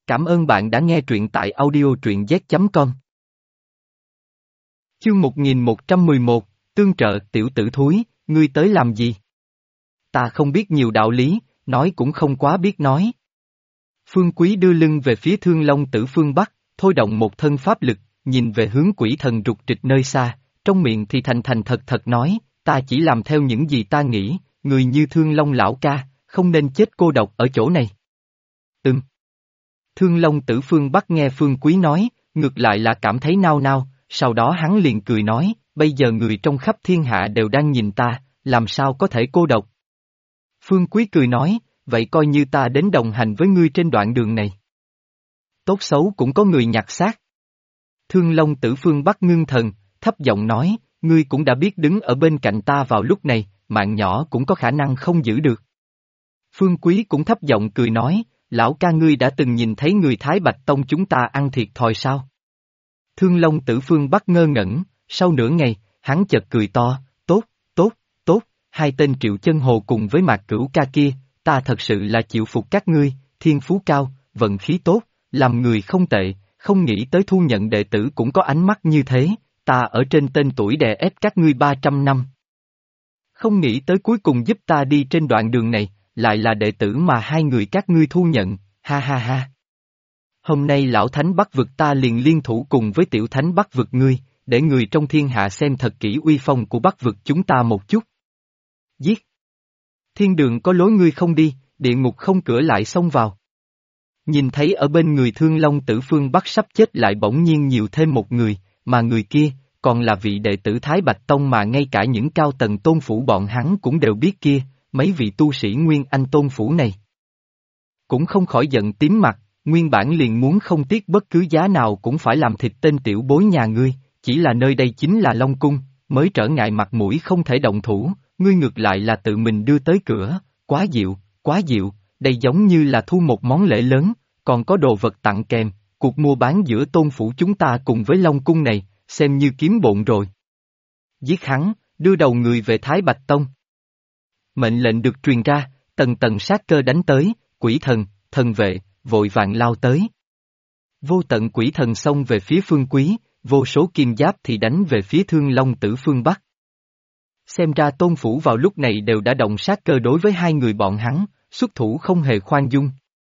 Cảm ơn bạn đã nghe truyện tại audio truyện z.com. Chương 1111, tương trợ tiểu tử thúi, ngươi tới làm gì? Ta không biết nhiều đạo lý, nói cũng không quá biết nói. Phương Quý đưa lưng về phía Thương Long Tử phương Bắc, thôi động một thân pháp lực, nhìn về hướng quỷ thần rục rịch nơi xa, trong miệng thì thành thành thật thật nói, ta chỉ làm theo những gì ta nghĩ, người như Thương Long lão ca, không nên chết cô độc ở chỗ này. Thương Long Tử phương Bắc nghe Phương Quý nói, ngược lại là cảm thấy nao nao, sau đó hắn liền cười nói, bây giờ người trong khắp thiên hạ đều đang nhìn ta, làm sao có thể cô độc. Phương Quý cười nói, vậy coi như ta đến đồng hành với ngươi trên đoạn đường này. Tốt xấu cũng có người nhặt xác. Thương Long Tử phương Bắc ngưng thần, thấp giọng nói, ngươi cũng đã biết đứng ở bên cạnh ta vào lúc này, mạng nhỏ cũng có khả năng không giữ được. Phương Quý cũng thấp giọng cười nói, lão ca ngươi đã từng nhìn thấy người Thái Bạch Tông chúng ta ăn thiệt thòi sao? Thương Long Tử phương Bắc ngơ ngẩn, sau nửa ngày, hắn chợt cười to, tốt, tốt, tốt, hai tên Triệu Chân Hồ cùng với Mạc Cửu ca kia, ta thật sự là chịu phục các ngươi, thiên phú cao, vận khí tốt, làm người không tệ, không nghĩ tới thu nhận đệ tử cũng có ánh mắt như thế, ta ở trên tên tuổi đè ép các ngươi 300 năm. Không nghĩ tới cuối cùng giúp ta đi trên đoạn đường này, lại là đệ tử mà hai người các ngươi thu nhận, ha ha ha. Hôm nay lão thánh Bắc vực ta liền liên thủ cùng với tiểu thánh Bắc vực ngươi, để người trong thiên hạ xem thật kỹ uy phong của Bắc vực chúng ta một chút. Giết! Thiên đường có lối ngươi không đi, địa ngục không cửa lại xông vào. Nhìn thấy ở bên người Thương Long Tử phương Bắc sắp chết lại bỗng nhiên nhiều thêm một người, mà người kia, còn là vị đệ tử Thái Bạch Tông mà ngay cả những cao tầng tôn phủ bọn hắn cũng đều biết kia, mấy vị tu sĩ Nguyên Anh tôn phủ này. Cũng không khỏi giận tím mặt, nguyên bản liền muốn không tiếc bất cứ giá nào cũng phải làm thịt tên tiểu bối nhà ngươi, chỉ là nơi đây chính là Long Cung, mới trở ngại mặt mũi không thể động thủ, ngươi ngược lại là tự mình đưa tới cửa, quá dịu, đây giống như là thu một món lễ lớn, còn có đồ vật tặng kèm, cuộc mua bán giữa tôn phủ chúng ta cùng với Long Cung này, xem như kiếm bộn rồi. Giết hắn, đưa đầu người về Thái Bạch Tông. Mệnh lệnh được truyền ra, tầng tầng sát cơ đánh tới, quỷ thần, thần vệ, vội vàng lao tới. Vô tận quỷ thần xông về phía Phương Quý, vô số kim giáp thì đánh về phía Thương Long Tử phương Bắc. Xem ra tôn phủ vào lúc này đều đã động sát cơ đối với hai người bọn hắn, xuất thủ không hề khoan dung.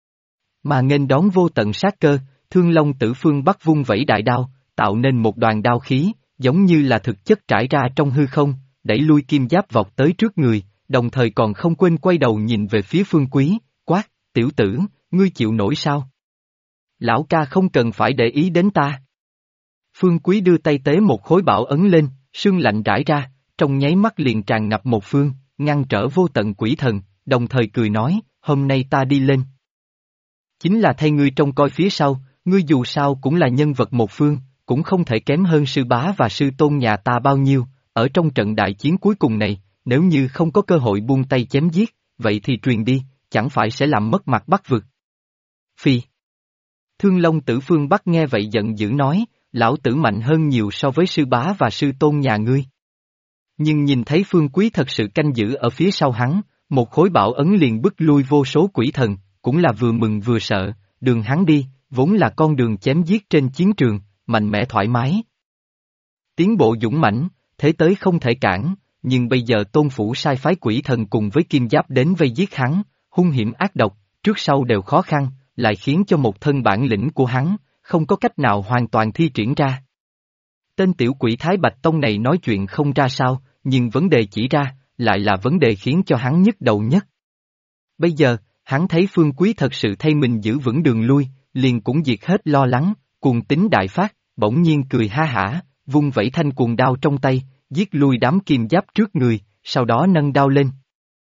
Mà nghênh đón vô tận sát cơ, Thương Long Tử phương Bắc vung vẩy đại đao, tạo nên một đoàn đao khí, giống như là thực chất trải ra trong hư không, đẩy lui kim giáp vọt tới trước người, đồng thời còn không quên quay đầu nhìn về phía Phương Quý, quát, tiểu tử, ngươi chịu nổi sao? Lão ca không cần phải để ý đến ta. Phương Quý đưa tay tế một khối bảo ấn lên, sương lạnh rải ra, trong nháy mắt liền tràn ngập một phương, ngăn trở vô tận quỷ thần, đồng thời cười nói, hôm nay ta đi lên. Chính là thay ngươi trông coi phía sau, ngươi dù sao cũng là nhân vật một phương, cũng không thể kém hơn sư bá và sư tôn nhà ta bao nhiêu, ở trong trận đại chiến cuối cùng này, nếu như không có cơ hội buông tay chém giết, vậy thì truyền đi, chẳng phải sẽ làm mất mặt Bắc vực. Phi. Thương Long Tử phương Bắc nghe vậy giận dữ nói, lão tử mạnh hơn nhiều so với sư bá và sư tôn nhà ngươi. Nhưng nhìn thấy Phương Quý thật sự canh giữ ở phía sau hắn, một khối bảo ấn liền bức lui vô số quỷ thần, cũng là vừa mừng vừa sợ, đường hắn đi, vốn là con đường chém giết trên chiến trường, mạnh mẽ thoải mái. Tiến bộ dũng mãnh, thế tới không thể cản, nhưng bây giờ tôn phủ sai phái quỷ thần cùng với kim giáp đến vây giết hắn, hung hiểm ác độc, trước sau đều khó khăn, lại khiến cho một thân bản lĩnh của hắn, không có cách nào hoàn toàn thi triển ra. Tên tiểu quỷ Thái Bạch Tông này nói chuyện không ra sao, nhưng vấn đề chỉ ra, lại là vấn đề khiến cho hắn nhức đầu nhất. Bây giờ, hắn thấy Phương Quý thật sự thay mình giữ vững đường lui, liền cũng diệt hết lo lắng, cuồng tính đại phát, bỗng nhiên cười ha hả, vung vẩy thanh cuồng đao trong tay, giết lui đám kim giáp trước người, sau đó nâng đao lên.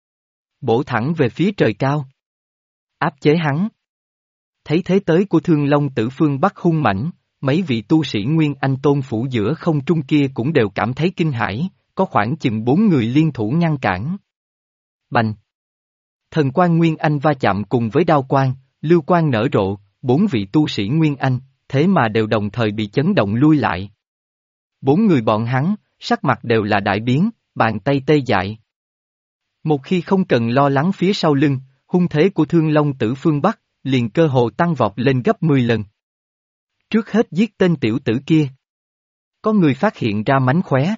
Bổ thẳng về phía trời cao. Áp chế hắn. Thấy thế tới của Thương Long Tử phương Bắc hung mãnh, mấy vị tu sĩ Nguyên Anh tôn phủ giữa không trung kia cũng đều cảm thấy kinh hãi, có khoảng chừng 4 người liên thủ ngăn cản. Bành! Thần quang Nguyên Anh va chạm cùng với đao quang, lưu quang nở rộ, 4 vị tu sĩ Nguyên Anh, thế mà đều đồng thời bị chấn động lui lại. 4 người bọn hắn, sắc mặt đều là đại biến, bàn tay tê dại. Một khi không cần lo lắng phía sau lưng, hung thế của Thương Long Tử phương Bắc, liền cơ hồ tăng vọt lên gấp 10 lần. Trước hết giết tên tiểu tử kia. Có người phát hiện ra mánh khóe.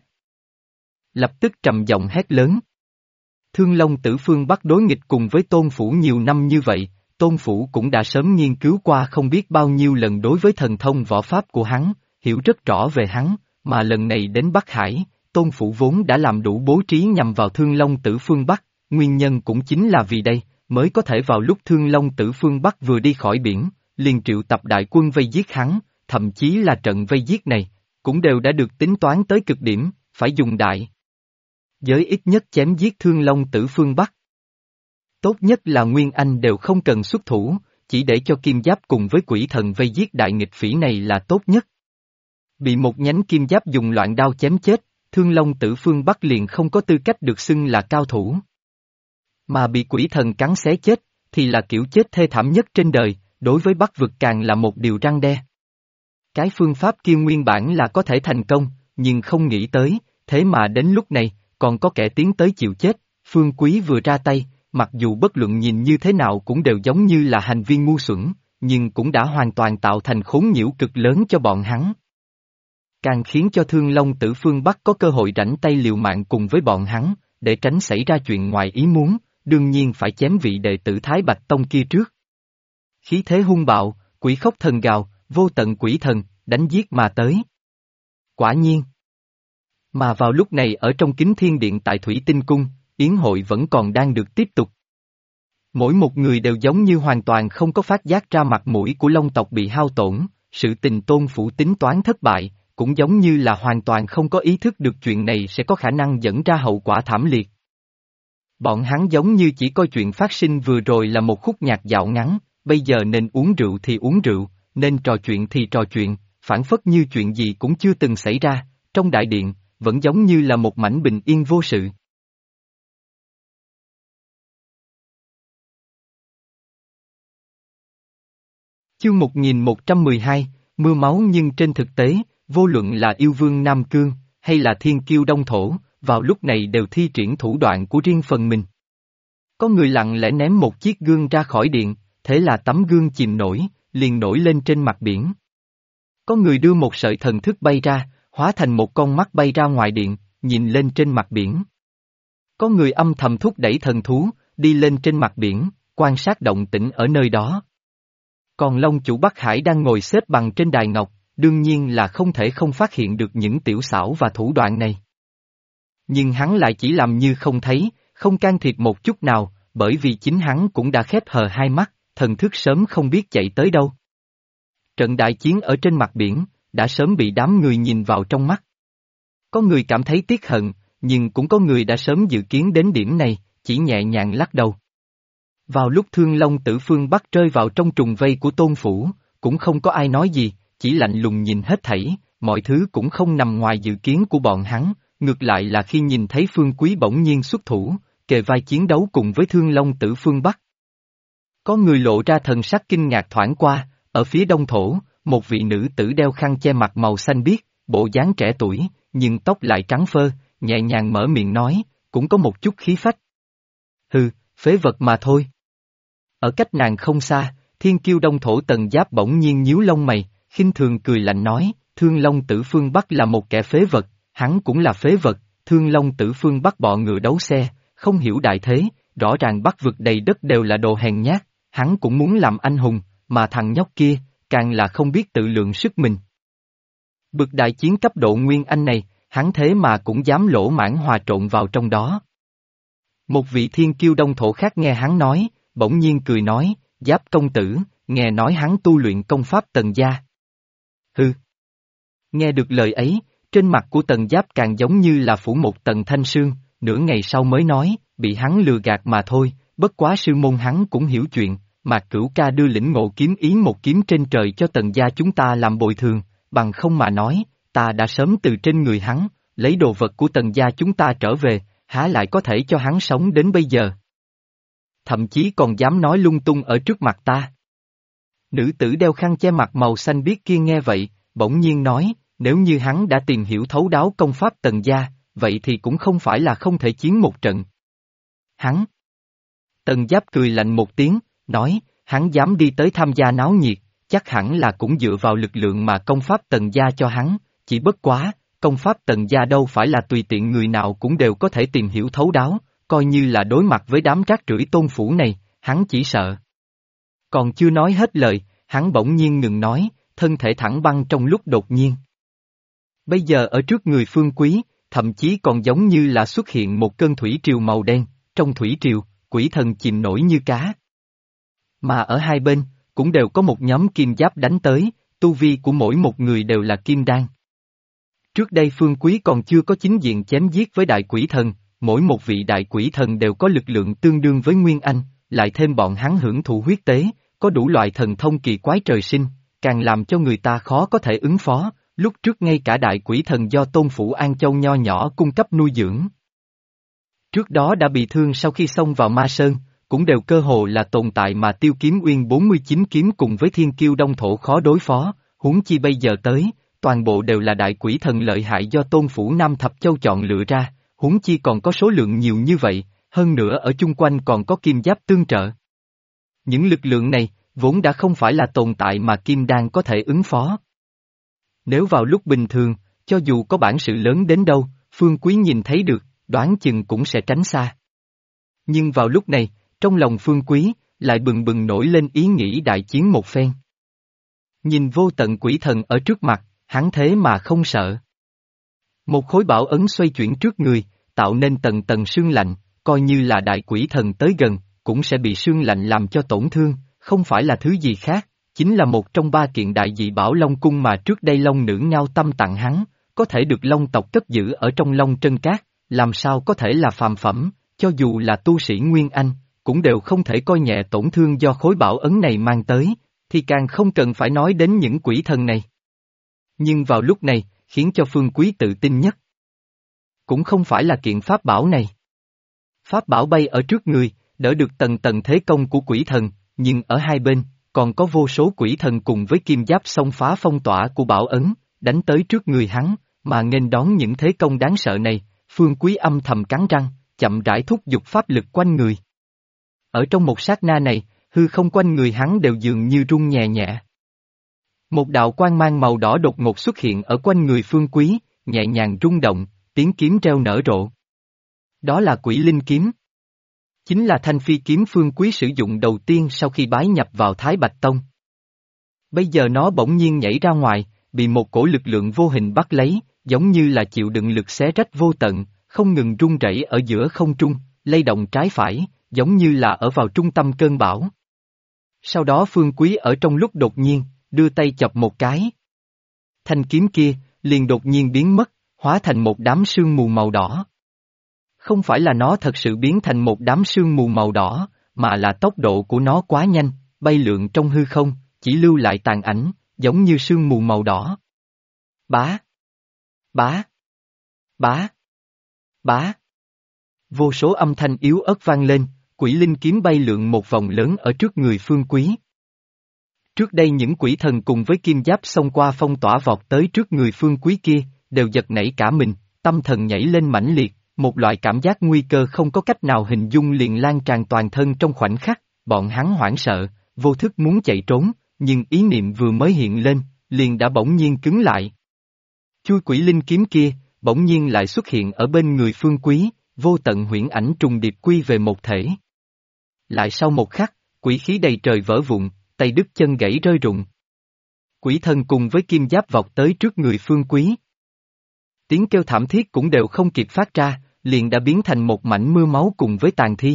Lập tức trầm giọng hét lớn. Thương Long Tử phương Bắc đối nghịch cùng với Tôn Phủ nhiều năm như vậy, Tôn Phủ cũng đã sớm nghiên cứu qua không biết bao nhiêu lần đối với thần thông võ pháp của hắn, hiểu rất rõ về hắn, mà lần này đến Bắc Hải, Tôn Phủ vốn đã làm đủ bố trí nhằm vào Thương Long Tử phương Bắc, nguyên nhân cũng chính là vì đây, mới có thể vào lúc Thương Long Tử phương Bắc vừa đi khỏi biển, liền triệu tập đại quân vây giết hắn, thậm chí là trận vây giết này, cũng đều đã được tính toán tới cực điểm, phải dùng đại giới ít nhất chém giết Thương Long Tử phương Bắc. Tốt nhất là Nguyên Anh đều không cần xuất thủ, chỉ để cho Kim Giáp cùng với quỷ thần vây giết đại nghịch phỉ này là tốt nhất. Bị một nhánh Kim Giáp dùng loạn đao chém chết, Thương Long Tử phương Bắc liền không có tư cách được xưng là cao thủ. Mà bị quỷ thần cắn xé chết, thì là kiểu chết thê thảm nhất trên đời, đối với Bắc vực càng là một điều răn đe. Cái phương pháp kia nguyên bản là có thể thành công, nhưng không nghĩ tới, thế mà đến lúc này, còn có kẻ tiến tới chịu chết, Phương Quý vừa ra tay, mặc dù bất luận nhìn như thế nào cũng đều giống như là hành vi ngu xuẩn, nhưng cũng đã hoàn toàn tạo thành khốn nhiễu cực lớn cho bọn hắn. Càng khiến cho Thương Long Tử phương Bắc có cơ hội rảnh tay liều mạng cùng với bọn hắn, để tránh xảy ra chuyện ngoài ý muốn, đương nhiên phải chém vị đệ tử Thái Bạch Tông kia trước. Khí thế hung bạo, quỷ khóc thần gào, vô tận quỷ thần, đánh giết mà tới. Quả nhiên. Mà vào lúc này ở trong Kính Thiên Điện tại Thủy Tinh Cung, yến hội vẫn còn đang được tiếp tục. Mỗi một người đều giống như hoàn toàn không có phát giác ra mặt mũi của Long tộc bị hao tổn, sự tình Tôn Phủ tính toán thất bại, cũng giống như là hoàn toàn không có ý thức được chuyện này sẽ có khả năng dẫn ra hậu quả thảm liệt. Bọn hắn giống như chỉ coi chuyện phát sinh vừa rồi là một khúc nhạc dạo ngắn, bây giờ nên uống rượu thì uống rượu, nên trò chuyện thì trò chuyện, phảng phất như chuyện gì cũng chưa từng xảy ra, trong đại điện, vẫn giống như là một mảnh bình yên vô sự. Chương 1112, mưa máu nhưng trên thực tế, vô luận là yêu vương Nam Cương, hay là thiên kiêu Đông Thổ, vào lúc này đều thi triển thủ đoạn của riêng phần mình. Có người lặng lẽ ném một chiếc gương ra khỏi điện, thế là tấm gương chìm nổi, liền nổi lên trên mặt biển. Có người đưa một sợi thần thức bay ra, hóa thành một con mắt bay ra ngoài điện, nhìn lên trên mặt biển. Có người âm thầm thúc đẩy thần thú, đi lên trên mặt biển, quan sát động tĩnh ở nơi đó. Còn Long chủ Bắc Hải đang ngồi xếp bằng trên đài ngọc, đương nhiên là không thể không phát hiện được những tiểu xảo và thủ đoạn này. Nhưng hắn lại chỉ làm như không thấy, không can thiệp một chút nào, bởi vì chính hắn cũng đã khép hờ hai mắt, thần thức sớm không biết chạy tới đâu. Trận đại chiến ở trên mặt biển, đã sớm bị đám người nhìn vào trong mắt. Có người cảm thấy tiếc hận, nhưng cũng có người đã sớm dự kiến đến điểm này, chỉ nhẹ nhàng lắc đầu. Vào lúc Thương Long Tử phương Bắc rơi vào trong trùng vây của Tôn Phủ, cũng không có ai nói gì, chỉ lạnh lùng nhìn hết thảy, mọi thứ cũng không nằm ngoài dự kiến của bọn hắn, ngược lại là khi nhìn thấy Phương Quý bỗng nhiên xuất thủ, kề vai chiến đấu cùng với Thương Long Tử phương Bắc. Có người lộ ra thần sắc kinh ngạc thoảng qua, ở phía đông thổ, một vị nữ tử đeo khăn che mặt màu xanh biếc, bộ dáng trẻ tuổi, nhưng tóc lại trắng phơ, nhẹ nhàng mở miệng nói, cũng có một chút khí phách. Hừ, phế vật mà thôi. Ở cách nàng không xa, thiên kiêu đông thổ Tần Giáp bỗng nhiên nhíu lông mày, khinh thường cười lạnh nói, Thương Long Tử phương Bắc là một kẻ phế vật, hắn cũng là phế vật, Thương Long Tử phương Bắc bọ ngựa đấu xe, không hiểu đại thế, rõ ràng Bắc vực đầy đất đều là đồ hèn nhát, hắn cũng muốn làm anh hùng, mà thằng nhóc kia, càng là không biết tự lượng sức mình. Bực đại chiến cấp độ Nguyên Anh này, hắn thế mà cũng dám lỗ mãng hòa trộn vào trong đó. Một vị thiên kiêu đông thổ khác nghe hắn nói, bỗng nhiên cười nói, Giáp công tử, nghe nói hắn tu luyện công pháp Tần gia. Hừ. Nghe được lời ấy, trên mặt của Tần Giáp càng giống như là phủ một tầng thanh sương, nửa ngày sau mới nói, bị hắn lừa gạt mà thôi, bất quá sư môn hắn cũng hiểu chuyện, mà Cửu ca đưa lĩnh ngộ kiếm ý một kiếm trên trời cho Tần gia chúng ta làm bồi thường, bằng không mà nói, ta đã sớm từ trên người hắn, lấy đồ vật của Tần gia chúng ta trở về, há lại có thể cho hắn sống đến bây giờ. Thậm chí còn dám nói lung tung ở trước mặt ta. Nữ tử đeo khăn che mặt màu xanh biếc kia nghe vậy, bỗng nhiên nói, nếu như hắn đã tìm hiểu thấu đáo công pháp Tần gia, vậy thì cũng không phải là không thể chiến một trận. Hắn. Tần Giáp cười lạnh một tiếng, nói, Hắn dám đi tới tham gia náo nhiệt, chắc hẳn là cũng dựa vào lực lượng mà công pháp Tần gia cho hắn, chỉ bất quá, công pháp Tần gia đâu phải là tùy tiện người nào cũng đều có thể tìm hiểu thấu đáo, coi như là đối mặt với đám rác rưởi Tôn phủ này, hắn chỉ sợ. Còn chưa nói hết lời, hắn bỗng nhiên ngừng nói, thân thể thẳng băng trong lúc đột nhiên. Bây giờ ở trước người Phương Quý, thậm chí còn giống như là xuất hiện một cơn thủy triều màu đen, trong thủy triều, quỷ thần chìm nổi như cá. Mà ở hai bên, cũng đều có một nhóm kim giáp đánh tới, tu vi của mỗi một người đều là kim đan. Trước đây Phương Quý còn chưa có chính diện chém giết với đại quỷ thần, mỗi một vị đại quỷ thần đều có lực lượng tương đương với Nguyên Anh, lại thêm bọn hắn hưởng thụ huyết tế, có đủ loại thần thông kỳ quái trời sinh, càng làm cho người ta khó có thể ứng phó, lúc trước ngay cả đại quỷ thần do Tôn phủ An Châu nho nhỏ cung cấp nuôi dưỡng. Trước đó đã bị thương sau khi xông vào Ma Sơn, cũng đều cơ hồ là tồn tại mà Tiêu Kiếm Uyên 49 kiếm cùng với Thiên Kiêu Đông Thổ khó đối phó, huống chi bây giờ tới, toàn bộ đều là đại quỷ thần lợi hại do Tôn phủ Nam Thập Châu chọn lựa ra, huống chi còn có số lượng nhiều như vậy, hơn nữa ở chung quanh còn có kim giáp tương trợ. Những lực lượng này, vốn đã không phải là tồn tại mà Kim Đan có thể ứng phó. Nếu vào lúc bình thường, cho dù có bản sự lớn đến đâu, Phương Quý nhìn thấy được, đoán chừng cũng sẽ tránh xa. Nhưng vào lúc này, trong lòng Phương Quý, lại bừng bừng nổi lên ý nghĩ đại chiến một phen. Nhìn vô tận quỷ thần ở trước mặt, hắn thế mà không sợ. Một khối bảo ấn xoay chuyển trước người, tạo nên tầng tầng sương lạnh, coi như là đại quỷ thần tới gần, cũng sẽ bị sương lạnh làm cho tổn thương, không phải là thứ gì khác, chính là một trong ba kiện đại dị bảo Long Cung mà trước đây Long Nữ Ngao Tâm tặng hắn, có thể được Long tộc cất giữ ở trong Long Trân Cát, làm sao có thể là phàm phẩm, cho dù là tu sĩ Nguyên Anh, cũng đều không thể coi nhẹ tổn thương do khối bảo ấn này mang tới, thì càng không cần phải nói đến những quỷ thần này. Nhưng vào lúc này, khiến cho Phương Quý tự tin nhất, cũng không phải là kiện pháp bảo này. Pháp bảo bay ở trước người, đỡ được tầng tầng thế công của quỷ thần, nhưng ở hai bên, còn có vô số quỷ thần cùng với kim giáp xông phá phong tỏa của bảo ấn, đánh tới trước người hắn, mà nghênh đón những thế công đáng sợ này, Phương Quý âm thầm cắn răng, chậm rãi thúc giục pháp lực quanh người. Ở trong một sát na này, hư không quanh người hắn đều dường như rung nhẹ nhẹ. Một đạo quang mang màu đỏ đột ngột xuất hiện ở quanh người Phương Quý, nhẹ nhàng rung động, tiếng kiếm reo nở rộ. Đó là Quỷ Linh kiếm. Chính là thanh phi kiếm Phương Quý sử dụng đầu tiên sau khi bái nhập vào Thái Bạch Tông. Bây giờ nó bỗng nhiên nhảy ra ngoài, bị một cổ lực lượng vô hình bắt lấy, giống như là chịu đựng lực xé rách vô tận, không ngừng rung rẩy ở giữa không trung, lay động trái phải, giống như là ở vào trung tâm cơn bão. Sau đó Phương Quý ở trong lúc đột nhiên, đưa tay chọc một cái. Thanh kiếm kia, liền đột nhiên biến mất, hóa thành một đám sương mù màu đỏ. Không phải là nó thật sự biến thành một đám sương mù màu đỏ, mà là tốc độ của nó quá nhanh, bay lượn trong hư không, chỉ lưu lại tàn ảnh, giống như sương mù màu đỏ. Bá! Bá! Bá! Bá! Vô số âm thanh yếu ớt vang lên, Quỷ Linh kiếm bay lượn một vòng lớn ở trước người Phương Quý. Trước đây những quỷ thần cùng với kim giáp xông qua phong tỏa vọt tới trước người Phương Quý kia, đều giật nảy cả mình, tâm thần nhảy lên mãnh liệt, một loại cảm giác nguy cơ không có cách nào hình dung liền lan tràn toàn thân trong khoảnh khắc, bọn hắn hoảng sợ, vô thức muốn chạy trốn, nhưng ý niệm vừa mới hiện lên, liền đã bỗng nhiên cứng lại. Chui Quỷ Linh kiếm kia, bỗng nhiên lại xuất hiện ở bên người Phương Quý, vô tận huyễn ảnh trùng điệp quy về một thể. Lại sau một khắc, quỷ khí đầy trời vỡ vụn, tay đứt chân gãy rơi rụng. Quỷ thần cùng với kim giáp vọt tới trước người Phương Quý. Tiếng kêu thảm thiết cũng đều không kịp phát ra, liền đã biến thành một mảnh mưa máu cùng với tàn thi.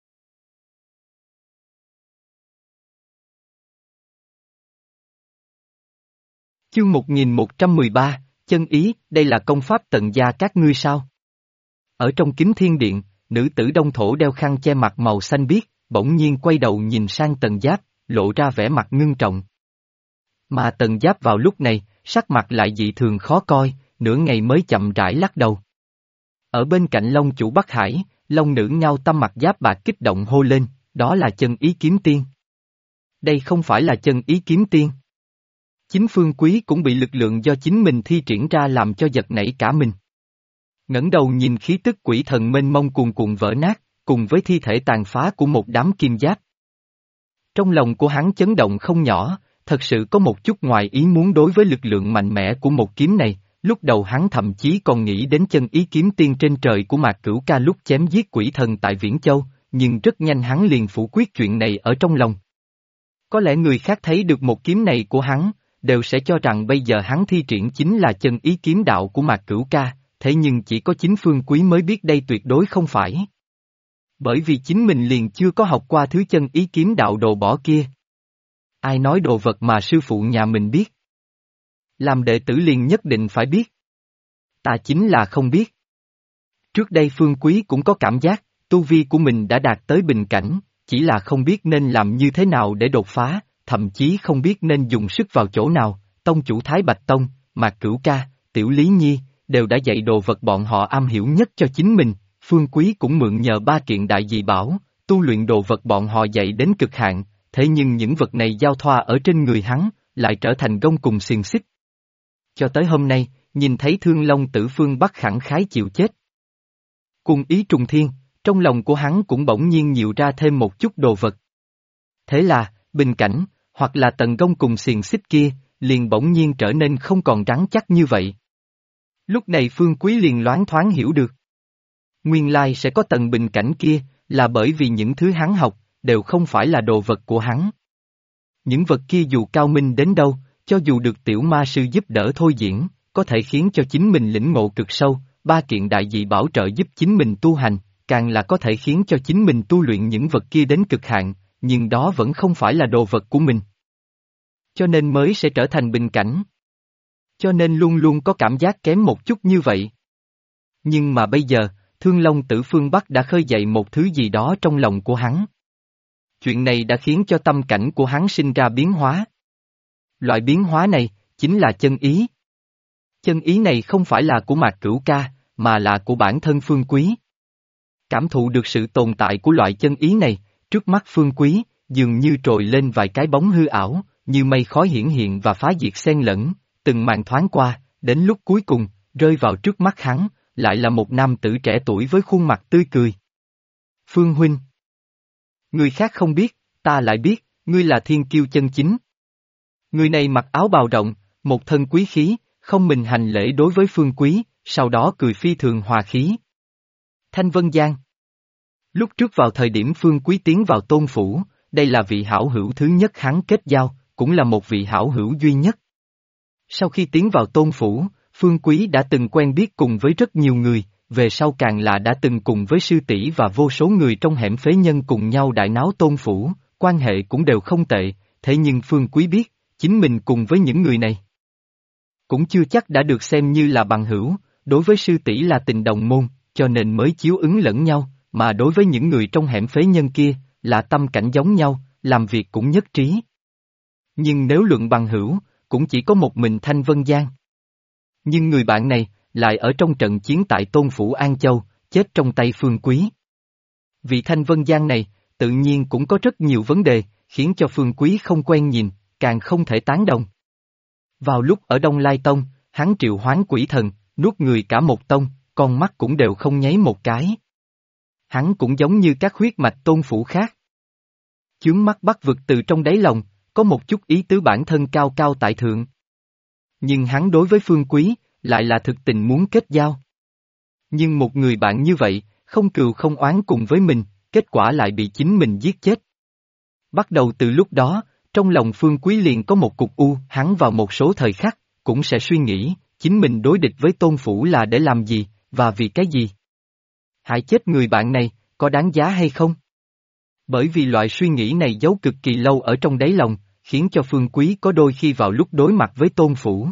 Chương 1113, chân ý, đây là công pháp Tần gia các ngươi sao? Ở trong Kính Thiên Điện, nữ tử Đông Thổ đeo khăn che mặt màu xanh biếc, bỗng nhiên quay đầu nhìn sang Tần Giáp, lộ ra vẻ mặt ngưng trọng. Mà Tần Giáp vào lúc này, sắc mặt lại dị thường khó coi, nửa ngày mới chậm rãi lắc đầu. Ở bên cạnh Long chủ Bắc Hải, Long nữ Ngao Tâm mặt giáp bạc kích động hô lên, đó là chân ý kiếm tiên. Đây không phải là chân ý kiếm tiên. Chính Phương Quý cũng bị lực lượng do chính mình thi triển ra làm cho giật nảy cả mình. Ngẩng đầu nhìn khí tức quỷ thần mênh mông cuồn cuộn vỡ nát, cùng với thi thể tàn phá của một đám kim giáp. Trong lòng của hắn chấn động không nhỏ, thật sự có một chút ngoài ý muốn đối với lực lượng mạnh mẽ của một kiếm này, lúc đầu hắn thậm chí còn nghĩ đến chân ý kiếm tiên trên trời của Mạc Cửu Ca lúc chém giết quỷ thần tại Viễn Châu, nhưng rất nhanh hắn liền phủ quyết chuyện này ở trong lòng. Có lẽ người khác thấy được một kiếm này của hắn, đều sẽ cho rằng bây giờ hắn thi triển chính là chân ý kiếm đạo của Mạc Cửu Ca, thế nhưng chỉ có chính Phương Quý mới biết đây tuyệt đối không phải. Bởi vì chính mình liền chưa có học qua thứ chân ý kiếm đạo đồ bỏ kia. Ai nói đồ vật mà sư phụ nhà mình biết? Làm đệ tử liền nhất định phải biết. Ta chính là không biết. Trước đây Phương Quý cũng có cảm giác, tu vi của mình đã đạt tới bình cảnh, chỉ là không biết nên làm như thế nào để đột phá, thậm chí không biết nên dùng sức vào chỗ nào. Tông chủ Thái Bạch Tông, Mạc Cửu Ca, Tiểu Lý Nhi, đều đã dạy đồ vật bọn họ am hiểu nhất cho chính mình. Phương Quý cũng mượn nhờ 3 kiện đại dị bảo, tu luyện đồ vật bọn họ dạy đến cực hạn, thế nhưng những vật này giao thoa ở trên người hắn, lại trở thành gông cùng xiềng xích. Cho tới hôm nay, nhìn thấy Thương Long Tử Phương Bắc khẳng khái chịu chết. Cùng ý trùng thiên, trong lòng của hắn cũng bỗng nhiên nhiều ra thêm một chút đồ vật. Thế là, bình cảnh, hoặc là tầng gông cùng xiềng xích kia, liền bỗng nhiên trở nên không còn rắn chắc như vậy. Lúc này Phương Quý liền loáng thoáng hiểu được. Nguyên lai sẽ có tầng bình cảnh kia, là bởi vì những thứ hắn học, đều không phải là đồ vật của hắn. Những vật kia dù cao minh đến đâu, cho dù được tiểu ma sư giúp đỡ thôi diễn, có thể khiến cho chính mình lĩnh ngộ cực sâu, 3 kiện đại dị bảo trợ giúp chính mình tu hành, càng là có thể khiến cho chính mình tu luyện những vật kia đến cực hạn, nhưng đó vẫn không phải là đồ vật của mình. Cho nên mới sẽ trở thành bình cảnh. Cho nên luôn luôn có cảm giác kém một chút như vậy. Nhưng mà bây giờ, Thương Long Tử Phương Bắc đã khơi dậy một thứ gì đó trong lòng của hắn. Chuyện này đã khiến cho tâm cảnh của hắn sinh ra biến hóa. Loại biến hóa này, chính là chân ý. Chân ý này không phải là của Mạc Cửu Ca, mà là của bản thân Phương Quý. Cảm thụ được sự tồn tại của loại chân ý này, trước mắt Phương Quý, dường như trồi lên vài cái bóng hư ảo, như mây khói hiển hiện và phá diệt xen lẫn, từng màn thoáng qua, đến lúc cuối cùng, rơi vào trước mắt hắn, lại là một nam tử trẻ tuổi với khuôn mặt tươi cười. Phương huynh. Người khác không biết, ta lại biết, ngươi là thiên kiêu chân chính. Người này mặc áo bào rộng, một thân quý khí, không mình hành lễ đối với Phương Quý, sau đó cười phi thường hòa khí. Thanh Vân Giang. Lúc trước vào thời điểm Phương Quý tiến vào Tôn Phủ, đây là vị hảo hữu thứ nhất hắn kết giao, cũng là một vị hảo hữu duy nhất. Sau khi tiến vào Tôn Phủ, Phương Quý đã từng quen biết cùng với rất nhiều người, về sau càng là đã từng cùng với sư tỷ và vô số người trong hẻm phế nhân cùng nhau đại náo Tôn Phủ, quan hệ cũng đều không tệ, thế nhưng Phương Quý biết, chính mình cùng với những người này cũng chưa chắc đã được xem như là bằng hữu, đối với sư tỷ là tình đồng môn, cho nên mới chiếu ứng lẫn nhau, mà đối với những người trong hẻm phế nhân kia, là tâm cảnh giống nhau, làm việc cũng nhất trí. Nhưng nếu luận bằng hữu, cũng chỉ có một mình Thanh Vân Giang. Nhưng người bạn này, lại ở trong trận chiến tại Tôn Phủ An Châu, chết trong tay Phương Quý. Vị Thanh Vân Giang này, tự nhiên cũng có rất nhiều vấn đề, khiến cho Phương Quý không quen nhìn, càng không thể tán đồng. Vào lúc ở Đông Lai Tông, hắn triệu hoán quỷ thần, nuốt người cả một tông, con mắt cũng đều không nháy một cái. Hắn cũng giống như các huyết mạch Tôn Phủ khác. Chướng mắt bắt vực từ trong đáy lòng, có một chút ý tứ bản thân cao cao tại thượng. Nhưng hắn đối với Phương Quý, lại là thực tình muốn kết giao. Nhưng một người bạn như vậy, không cừu không oán cùng với mình, kết quả lại bị chính mình giết chết. Bắt đầu từ lúc đó, trong lòng Phương Quý liền có một cục u, hắn vào một số thời khắc, cũng sẽ suy nghĩ, chính mình đối địch với Tôn Phủ là để làm gì, và vì cái gì. Hại chết người bạn này, có đáng giá hay không? Bởi vì loại suy nghĩ này giấu cực kỳ lâu ở trong đáy lòng, khiến cho Phương Quý có đôi khi vào lúc đối mặt với Tôn Phủ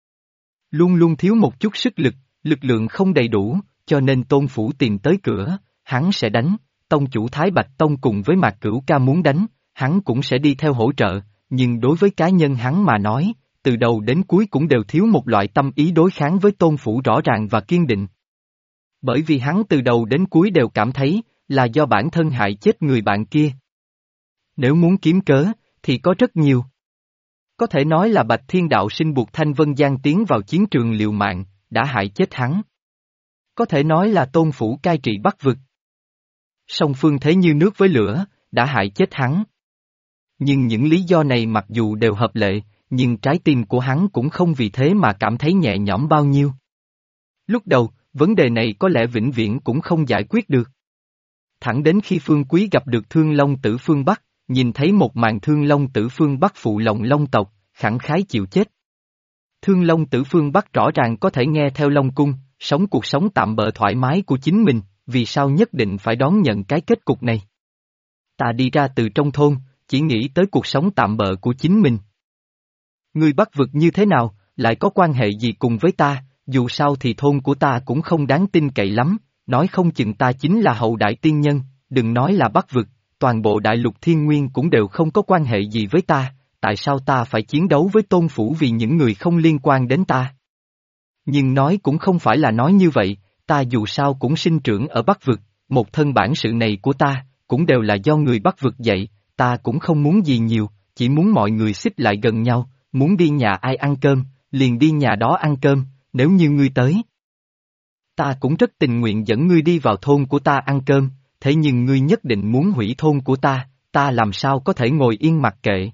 luôn luôn thiếu một chút sức lực, lực lượng không đầy đủ, cho nên Tôn Phủ tìm tới cửa, hắn sẽ đánh, tông chủ Thái Bạch Tông cùng với Mạc Cửu Ca muốn đánh, hắn cũng sẽ đi theo hỗ trợ, nhưng đối với cá nhân hắn mà nói, từ đầu đến cuối cũng đều thiếu một loại tâm ý đối kháng với Tôn Phủ rõ ràng và kiên định. Bởi vì hắn từ đầu đến cuối đều cảm thấy, là do bản thân hại chết người bạn kia. Nếu muốn kiếm cớ, thì có rất nhiều. Có thể nói là Bạch Thiên Đạo Sinh buộc Thanh Vân Giang tiến vào chiến trường liều mạng, đã hại chết hắn. Có thể nói là Tôn Phủ cai trị Bắc vực. Song phương thế như nước với lửa, đã hại chết hắn. Nhưng những lý do này mặc dù đều hợp lệ, nhưng trái tim của hắn cũng không vì thế mà cảm thấy nhẹ nhõm bao nhiêu. Lúc đầu, vấn đề này có lẽ vĩnh viễn cũng không giải quyết được. Thẳng đến khi Phương Quý gặp được Thương Long Tử phương Bắc, nhìn thấy một màn Thương Long Tử phương Bắc phụ lòng Long tộc, khẳng khái chịu chết. Thương Long Tử phương Bắc rõ ràng có thể nghe theo Long Cung, sống cuộc sống tạm bợ thoải mái của chính mình, vì sao nhất định phải đón nhận cái kết cục này? Ta đi ra từ trong thôn, chỉ nghĩ tới cuộc sống tạm bợ của chính mình. Ngươi Bắc vực như thế nào, lại có quan hệ gì cùng với ta, dù sao thì thôn của ta cũng không đáng tin cậy lắm, nói không chừng ta chính là hậu đại tiên nhân, đừng nói là Bắc vực, toàn bộ đại lục thiên nguyên cũng đều không có quan hệ gì với ta, tại sao ta phải chiến đấu với tôn phủ vì những người không liên quan đến ta? Nhưng nói cũng không phải là nói như vậy, ta dù sao cũng sinh trưởng ở Bắc vực, một thân bản sự này của ta, cũng đều là do người Bắc vực dạy, ta cũng không muốn gì nhiều, chỉ muốn mọi người xích lại gần nhau, muốn đi nhà ai ăn cơm, liền đi nhà đó ăn cơm, nếu như ngươi tới. Ta cũng rất tình nguyện dẫn ngươi đi vào thôn của ta ăn cơm, thế nhưng ngươi nhất định muốn hủy thôn của ta làm sao có thể ngồi yên mặc kệ.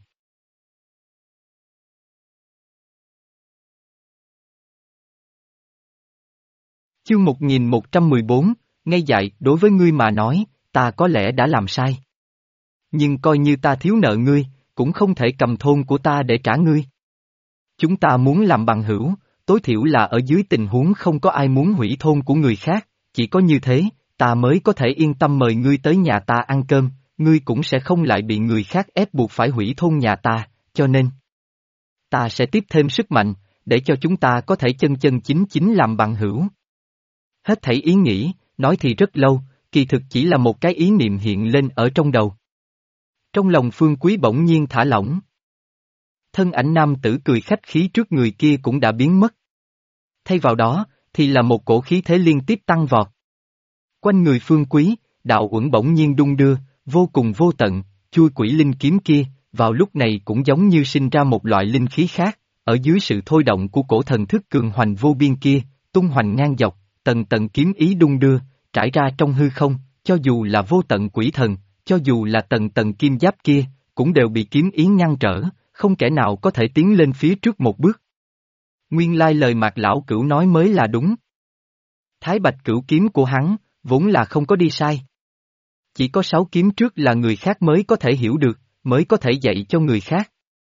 Chương 1114, ngay dạy, đối với ngươi mà nói, ta có lẽ đã làm sai. Nhưng coi như ta thiếu nợ ngươi, cũng không thể cầm thôn của ta để trả ngươi. Chúng ta muốn làm bằng hữu, tối thiểu là ở dưới tình huống không có ai muốn hủy thôn của người khác, chỉ có như thế, ta mới có thể yên tâm mời ngươi tới nhà ta ăn cơm, ngươi cũng sẽ không lại bị người khác ép buộc phải hủy thôn nhà ta, cho nên ta sẽ tiếp thêm sức mạnh, để cho chúng ta có thể chân chân chính chính làm bằng hữu. Hết thảy ý nghĩ, nói thì rất lâu, kỳ thực chỉ là một cái ý niệm hiện lên ở trong đầu. Trong lòng Phương Quý bỗng nhiên thả lỏng. Thân ảnh nam tử cười khách khí trước người kia cũng đã biến mất. Thay vào đó, thì là một cổ khí thế liên tiếp tăng vọt. Quanh người Phương Quý, đạo uẩn bỗng nhiên đung đưa, vô cùng vô tận, chui quỷ linh kiếm kia, vào lúc này cũng giống như sinh ra một loại linh khí khác, ở dưới sự thôi động của cổ thần thức cường hoành vô biên kia, tung hoành ngang dọc, tầng tầng kiếm ý đung đưa, trải ra trong hư không, cho dù là vô tận quỷ thần, cho dù là tầng tầng kim giáp kia, cũng đều bị kiếm ý ngăn trở, không kẻ nào có thể tiến lên phía trước một bước. Nguyên lai lời Mạc Lão Cửu nói mới là đúng. Thái Bạch Cửu kiếm của hắn, vốn là không có đi sai. Chỉ có 6 kiếm trước là người khác mới có thể hiểu được, mới có thể dạy cho người khác.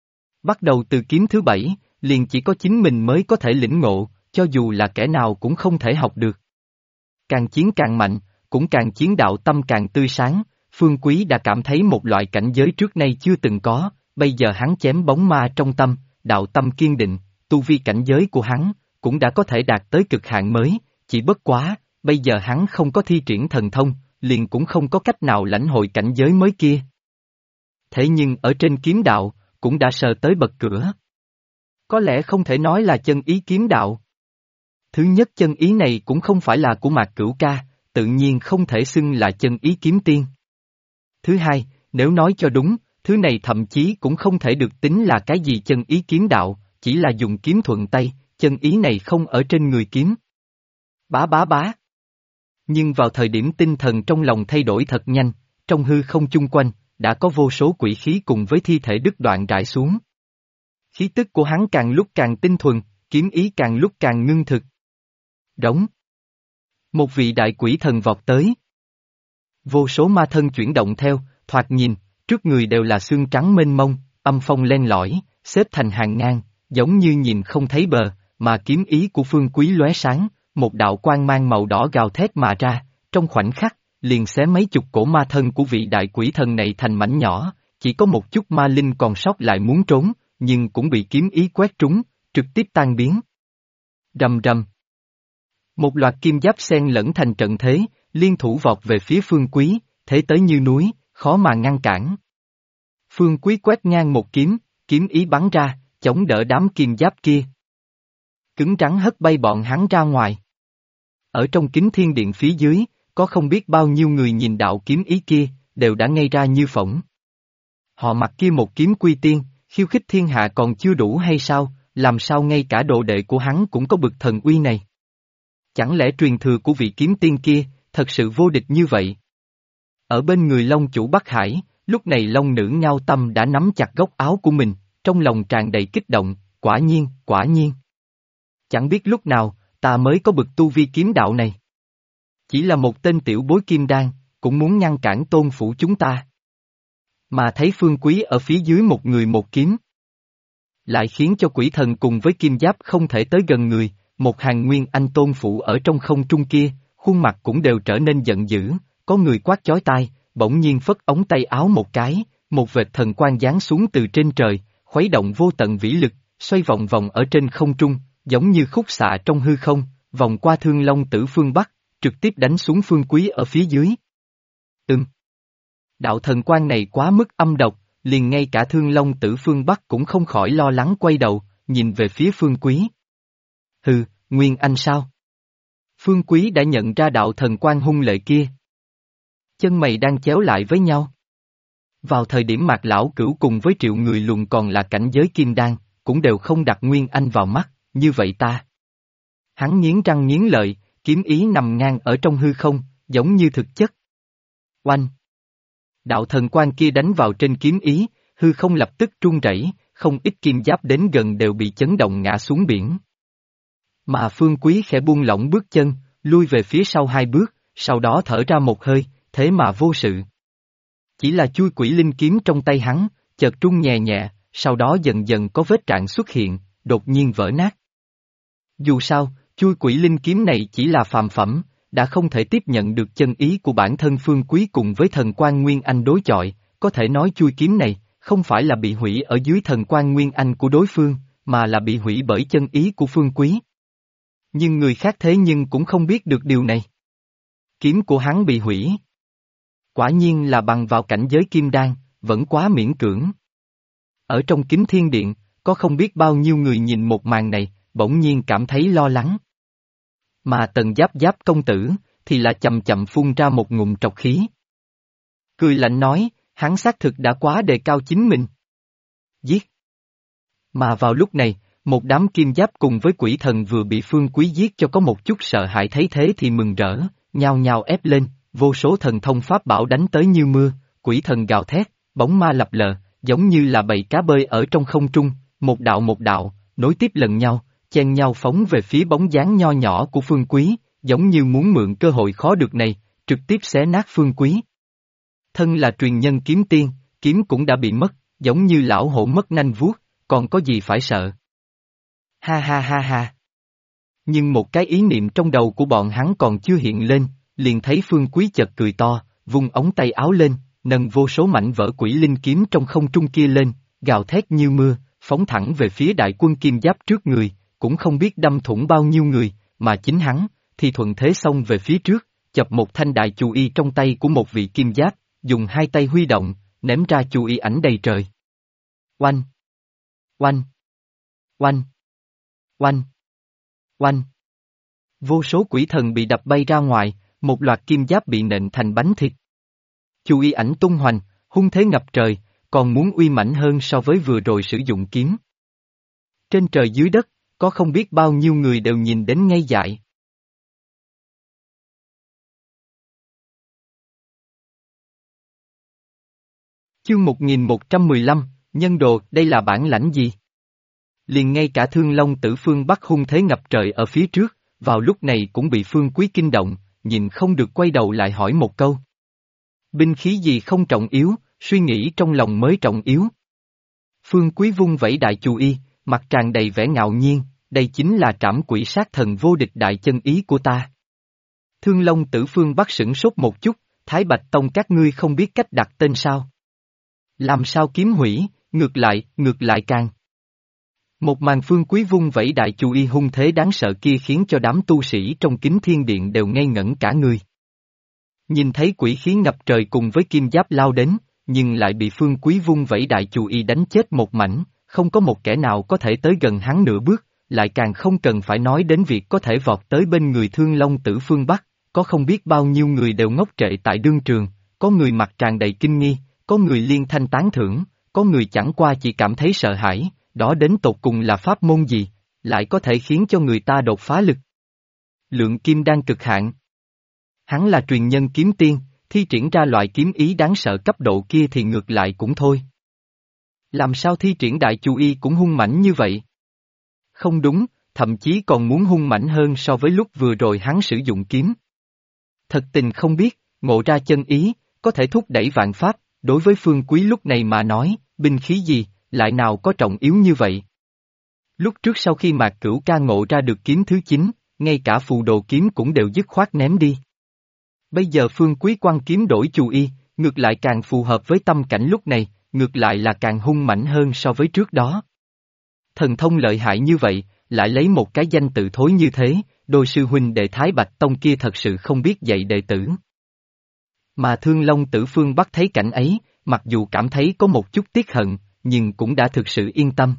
Bắt đầu từ kiếm thứ 7, liền chỉ có chính mình mới có thể lĩnh ngộ, cho dù là kẻ nào cũng không thể học được. Càng chiến càng mạnh, cũng càng chiến đạo tâm càng tươi sáng, Phương Quý đã cảm thấy một loại cảnh giới trước nay chưa từng có, bây giờ hắn chém bóng ma trong tâm, đạo tâm kiên định, tu vi cảnh giới của hắn, cũng đã có thể đạt tới cực hạn mới, chỉ bất quá, bây giờ hắn không có thi triển thần thông, liền cũng không có cách nào lãnh hội cảnh giới mới kia. Thế nhưng ở trên kiếm đạo, cũng đã sờ tới bậc cửa. Có lẽ không thể nói là chân ý kiếm đạo. Thứ nhất chân ý này cũng không phải là của Mạc Cửu ca, tự nhiên không thể xưng là chân ý kiếm tiên. Thứ hai, nếu nói cho đúng, thứ này thậm chí cũng không thể được tính là cái gì chân ý kiếm đạo, chỉ là dùng kiếm thuận tay, chân ý này không ở trên người kiếm. Bá bá bá. Nhưng vào thời điểm tinh thần trong lòng thay đổi thật nhanh, trong hư không chung quanh, đã có vô số quỷ khí cùng với thi thể đứt đoạn rải xuống. Khí tức của hắn càng lúc càng tinh thuần, kiếm ý càng lúc càng ngưng thực. Đóng. Một vị đại quỷ thần vọt tới. Vô số ma thân chuyển động theo, thoạt nhìn, trước người đều là xương trắng mênh mông, âm phong len lỏi, xếp thành hàng ngang, giống như nhìn không thấy bờ, mà kiếm ý của Phương Quý lóe sáng, một đạo quang mang màu đỏ gào thét mà ra, trong khoảnh khắc, liền xé mấy chục cổ ma thân của vị đại quỷ thần này thành mảnh nhỏ, chỉ có một chút ma linh còn sót lại muốn trốn, nhưng cũng bị kiếm ý quét trúng, trực tiếp tan biến. Rầm rầm. Một loạt kim giáp xen lẫn thành trận thế, liên thủ vọt về phía Phương Quý, thế tới như núi, khó mà ngăn cản. Phương Quý quét ngang một kiếm, kiếm ý bắn ra, chống đỡ đám kim giáp kia. Cứng rắn hất bay bọn hắn ra ngoài. Ở trong kính thiên điện phía dưới, có không biết bao nhiêu người nhìn đạo kiếm ý kia, đều đã ngây ra như phỏng. Họ mặc kia một kiếm quy tiên, khiêu khích thiên hạ còn chưa đủ hay sao, làm sao ngay cả đồ đệ của hắn cũng có bực thần uy này. Chẳng lẽ truyền thừa của vị kiếm tiên kia, thật sự vô địch như vậy? Ở bên người Long chủ Bắc Hải, Lúc này Long nữ Ngao Tâm đã nắm chặt góc áo của mình, trong lòng tràn đầy kích động, quả nhiên, quả nhiên. Chẳng biết lúc nào, ta mới có bực tu vi kiếm đạo này. Chỉ là một tên tiểu bối kim đan, cũng muốn ngăn cản tôn phủ chúng ta. Mà thấy Phương Quý ở phía dưới một người một kiếm. Lại khiến cho quỷ thần cùng với kim giáp không thể tới gần người, một hàng nguyên anh tôn phủ ở trong không trung kia, khuôn mặt cũng đều trở nên giận dữ, có người quát chói tai, bỗng nhiên phất ống tay áo một cái, một vệt thần quang giáng xuống từ trên trời, khuấy động vô tận vĩ lực, xoay vòng vòng ở trên không trung, giống như khúc xạ trong hư không, vòng qua Thương Long Tử phương Bắc, trực tiếp đánh xuống Phương Quý ở phía dưới. Đạo thần quang này quá mức âm độc, liền ngay cả Thương Long Tử phương Bắc cũng không khỏi lo lắng quay đầu, nhìn về phía Phương Quý. Hừ, Nguyên Anh sao? Phương Quý đã nhận ra đạo thần quang hung lệ kia. Chân mày đang chéo lại với nhau. Vào thời điểm Mạc Lão Cửu cùng với triệu người luồn còn là cảnh giới kim đan, cũng đều không đặt Nguyên Anh vào mắt, như vậy ta. Hắn nghiến răng nghiến lợi, kiếm ý nằm ngang ở trong hư không, giống như thực chất. Oanh! Đạo thần quang kia đánh vào trên kiếm ý, hư không lập tức rung rẩy, không ít kim giáp đến gần đều bị chấn động ngã xuống biển. Mà Phương Quý khẽ buông lỏng bước chân, lui về phía sau 2 bước, sau đó thở ra một hơi, thế mà vô sự. Chỉ là chui quỷ linh kiếm trong tay hắn, chợt rung nhẹ nhẹ, sau đó dần dần có vết rạn xuất hiện, đột nhiên vỡ nát. Dù sao, chui quỷ linh kiếm này chỉ là phàm phẩm, đã không thể tiếp nhận được chân ý của bản thân Phương Quý cùng với thần quan Nguyên Anh đối chọi, có thể nói chui kiếm này, không phải là bị hủy ở dưới thần quan Nguyên Anh của đối phương, mà là bị hủy bởi chân ý của Phương Quý. Nhưng người khác thế nhưng cũng không biết được điều này. Kiếm của hắn bị hủy. Quả nhiên là bằng vào cảnh giới kim đan, vẫn quá miễn cưỡng. Ở trong Kính Thiên Điện, có không biết bao nhiêu người nhìn một màn này, bỗng nhiên cảm thấy lo lắng. Mà Tần Giáp Giáp công tử, thì là chậm chậm phun ra một ngụm trọc khí. Cười lạnh nói, hắn xác thực đã quá đề cao chính mình. Giết. Mà vào lúc này, một đám kim giáp cùng với quỷ thần vừa bị Phương Quý giết cho có một chút sợ hãi thấy thế thì mừng rỡ, nhao nhao ép lên, vô số thần thông pháp bảo đánh tới như mưa, quỷ thần gào thét, bóng ma lập lờ, giống như là bầy cá bơi ở trong không trung, một đạo, nối tiếp lần nhau, chen nhau phóng về phía bóng dáng nho nhỏ của Phương Quý, giống như muốn mượn cơ hội khó được này, trực tiếp xé nát Phương Quý. Thân là truyền nhân kiếm tiên, kiếm cũng đã bị mất, giống như lão hổ mất nanh vuốt, còn có gì phải sợ. Ha ha ha ha. Nhưng một cái ý niệm trong đầu của bọn hắn còn chưa hiện lên, liền thấy Phương Quý chợt cười to, vung ống tay áo lên, nâng vô số mảnh vỡ quỷ linh kiếm trong không trung kia lên, gào thét như mưa, phóng thẳng về phía đại quân kim giáp trước người, cũng không biết đâm thủng bao nhiêu người, mà chính hắn, thì thuận thế xông về phía trước, chập một thanh đại chù y trong tay của một vị kim giáp, dùng 2 tay huy động, ném ra chù y ảnh đầy trời. Oanh! Oanh! Oanh! Oanh! Oanh! Vô số quỷ thần bị đập bay ra ngoài, một loạt kim giáp bị nện thành bánh thịt. Chù y ảnh tung hoành, hung thế ngập trời, còn muốn uy mãnh hơn so với vừa rồi sử dụng kiếm. Trên trời dưới đất, có không biết bao nhiêu người đều nhìn đến ngây dại. Chương 1115, Nhân Đồ, đây là bản lãnh gì? Liền ngay cả Thương Long Tử phương Bắc hung thế ngập trời ở phía trước, vào lúc này cũng bị Phương Quý kinh động, nhìn không được quay đầu lại hỏi một câu. Binh khí gì không trọng yếu, suy nghĩ trong lòng mới trọng yếu. Phương Quý vung vẩy đại chù y, mặt tràn đầy vẻ ngạo nhiên, đây chính là trảm quỷ sát thần vô địch đại chân ý của ta. Thương Long Tử phương Bắc sửng sốt một chút, Thái Bạch Tông các ngươi không biết cách đặt tên sao? Làm sao kiếm hủy, ngược lại càng. Một màn Phương Quý vung vẩy đại chù y hung thế đáng sợ kia khiến cho đám tu sĩ trong Kính Thiên Điện đều ngây ngẩn cả người. Nhìn thấy quỷ khí ngập trời cùng với kim giáp lao đến, nhưng lại bị Phương Quý vung vẩy đại chù y đánh chết một mảnh, không có một kẻ nào có thể tới gần hắn nửa bước, lại càng không cần phải nói đến việc có thể vọt tới bên người Thương Long Tử phương Bắc, có không biết bao nhiêu người đều ngốc trệ tại đương trường, có người mặt tràn đầy kinh nghi, có người liên thanh tán thưởng, có người chẳng qua chỉ cảm thấy sợ hãi, đó đến tột cùng là pháp môn gì, lại có thể khiến cho người ta đột phá lực. Lượng kim đan cực hạn. Hắn là truyền nhân kiếm tiên, thi triển ra loại kiếm ý đáng sợ cấp độ kia thì ngược lại cũng thôi. Làm sao thi triển đại chu y cũng hung mãnh như vậy? Không đúng, thậm chí còn muốn hung mãnh hơn so với lúc vừa rồi hắn sử dụng kiếm. Thật tình không biết, ngộ ra chân ý, có thể thúc đẩy vạn pháp, đối với Phương Quý lúc này mà nói, binh khí gì, lại nào có trọng yếu như vậy. Lúc trước sau khi Mạc Cửu ca ngộ ra được kiếm thứ 9, ngay cả phù đồ kiếm cũng đều dứt khoát ném đi. Bây giờ Phương Quý quan kiếm đổi chu y, ngược lại càng phù hợp với tâm cảnh lúc này, ngược lại là càng hung mãnh hơn so với trước đó. Thần thông lợi hại như vậy, lại lấy một cái danh tự thối như thế, đôi sư huynh đệ Thái Bạch Tông kia thật sự không biết dạy đệ tử. Mà Thương Long Tử Phương Bắc thấy cảnh ấy, mặc dù cảm thấy có một chút tiếc hận, nhưng cũng đã thực sự yên tâm.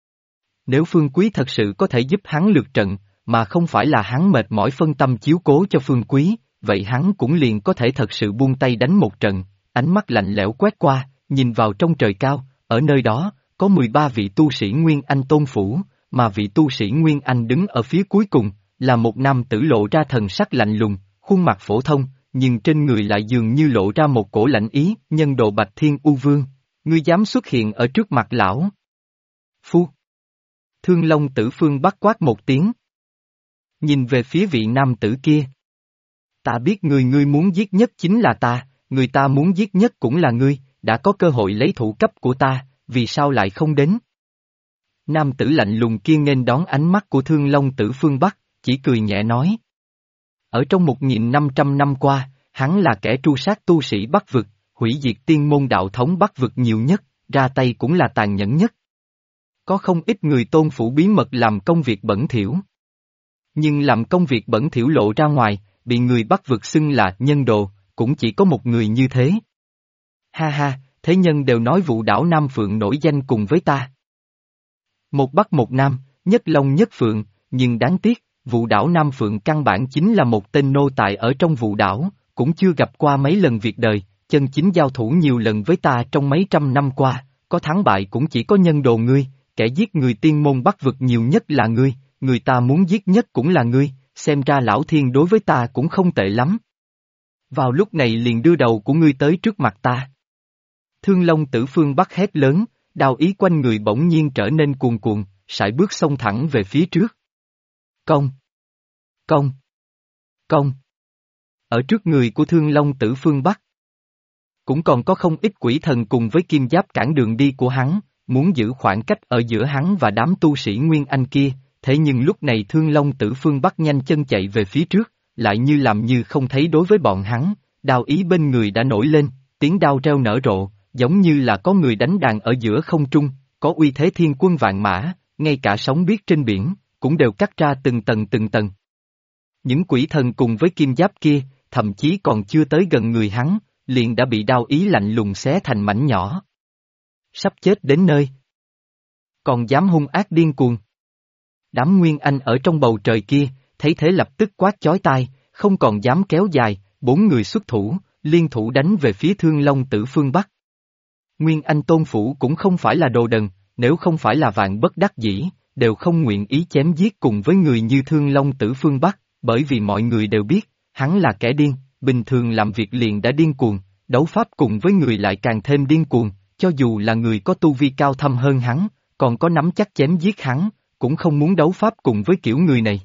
Nếu Phương Quý thật sự có thể giúp hắn lược trận, mà không phải là hắn mệt mỏi phân tâm chiếu cố cho Phương Quý, vậy hắn cũng liền có thể thật sự buông tay đánh một trận, ánh mắt lạnh lẽo quét qua, nhìn vào trong trời cao, ở nơi đó, có 13 vị tu sĩ Nguyên Anh tôn phủ, mà vị tu sĩ Nguyên Anh đứng ở phía cuối cùng, là một nam tử lộ ra thần sắc lạnh lùng, khuôn mặt phổ thông, nhưng trên người lại dường như lộ ra một cổ lạnh ý, nhân đồ Bạch Thiên U Vương, ngươi dám xuất hiện ở trước mặt lão. Phu! Thương Long Tử Phương Bắc quát một tiếng. Nhìn về phía vị nam tử kia. Ta biết ngươi muốn giết nhất chính là ta, người ta muốn giết nhất cũng là ngươi, đã có cơ hội lấy thủ cấp của ta, vì sao lại không đến? Nam tử lạnh lùng kia nghênh đón ánh mắt của Thương Long Tử Phương Bắc, chỉ cười nhẹ nói. Ở trong 1.500 năm qua, hắn là kẻ tru sát tu sĩ Bắc Vực, hủy diệt tiên môn đạo thống Bắc Vực nhiều nhất, ra tay cũng là tàn nhẫn nhất. Có không ít người tôn phủ bí mật làm công việc bẩn thỉu. Nhưng làm công việc bẩn thỉu lộ ra ngoài, bị người Bắc Vực xưng là nhân đồ, cũng chỉ có một người như thế. Ha ha, thế nhân đều nói vụ đảo Nam Phượng nổi danh cùng với ta. Một Bắc một Nam, nhất Long nhất Phượng, nhưng đáng tiếc, vụ đảo Nam Phượng căn bản chính là một tên nô tài ở trong vụ đảo, cũng chưa gặp qua mấy lần việc đời, chân chính giao thủ nhiều lần với ta trong mấy trăm năm qua, có thắng bại cũng chỉ có nhân đồ ngươi, kẻ giết người tiên môn Bắc Vực nhiều nhất là ngươi, người ta muốn giết nhất cũng là ngươi, xem ra lão thiên đối với ta cũng không tệ lắm. Vào lúc này liền đưa đầu của ngươi tới trước mặt ta. Thương Long Tử Phương Bắc hét lớn, đao ý quanh người bỗng nhiên trở nên cuồn cuộn, sải bước xông thẳng về phía trước. Công! Công! Công! Ở trước người của Thương Long Tử Phương Bắc, cũng còn có không ít quỷ thần cùng với kim giáp cản đường đi của hắn, muốn giữ khoảng cách ở giữa hắn và đám tu sĩ Nguyên Anh kia, thế nhưng lúc này Thương Long Tử Phương Bắc nhanh chân chạy về phía trước, lại như làm như không thấy đối với bọn hắn, đao ý bên người đã nổi lên, tiếng đao reo nở rộ, giống như là có người đánh đàn ở giữa không trung, có uy thế thiên quân vạn mã, ngay cả sóng biết trên biển, cũng đều cắt ra từng tầng từng tầng. Những quỷ thần cùng với kim giáp kia, thậm chí còn chưa tới gần người hắn, liền đã bị đao ý lạnh lùng xé thành mảnh nhỏ. Sắp chết đến nơi. Còn dám hung ác điên cuồng. Đám Nguyên Anh ở trong bầu trời kia, thấy thế lập tức quát chói tai, không còn dám kéo dài, 4 người xuất thủ, liên thủ đánh về phía Thương Long Tử Phương Bắc. Nguyên Anh tôn phủ cũng không phải là đồ đần, nếu không phải là vạn bất đắc dĩ, đều không nguyện ý chém giết cùng với người như Thương Long Tử Phương Bắc, bởi vì mọi người đều biết, hắn là kẻ điên, bình thường làm việc liền đã điên cuồng, đấu pháp cùng với người lại càng thêm điên cuồng, cho dù là người có tu vi cao thâm hơn hắn, còn có nắm chắc chém giết hắn, cũng không muốn đấu pháp cùng với kiểu người này.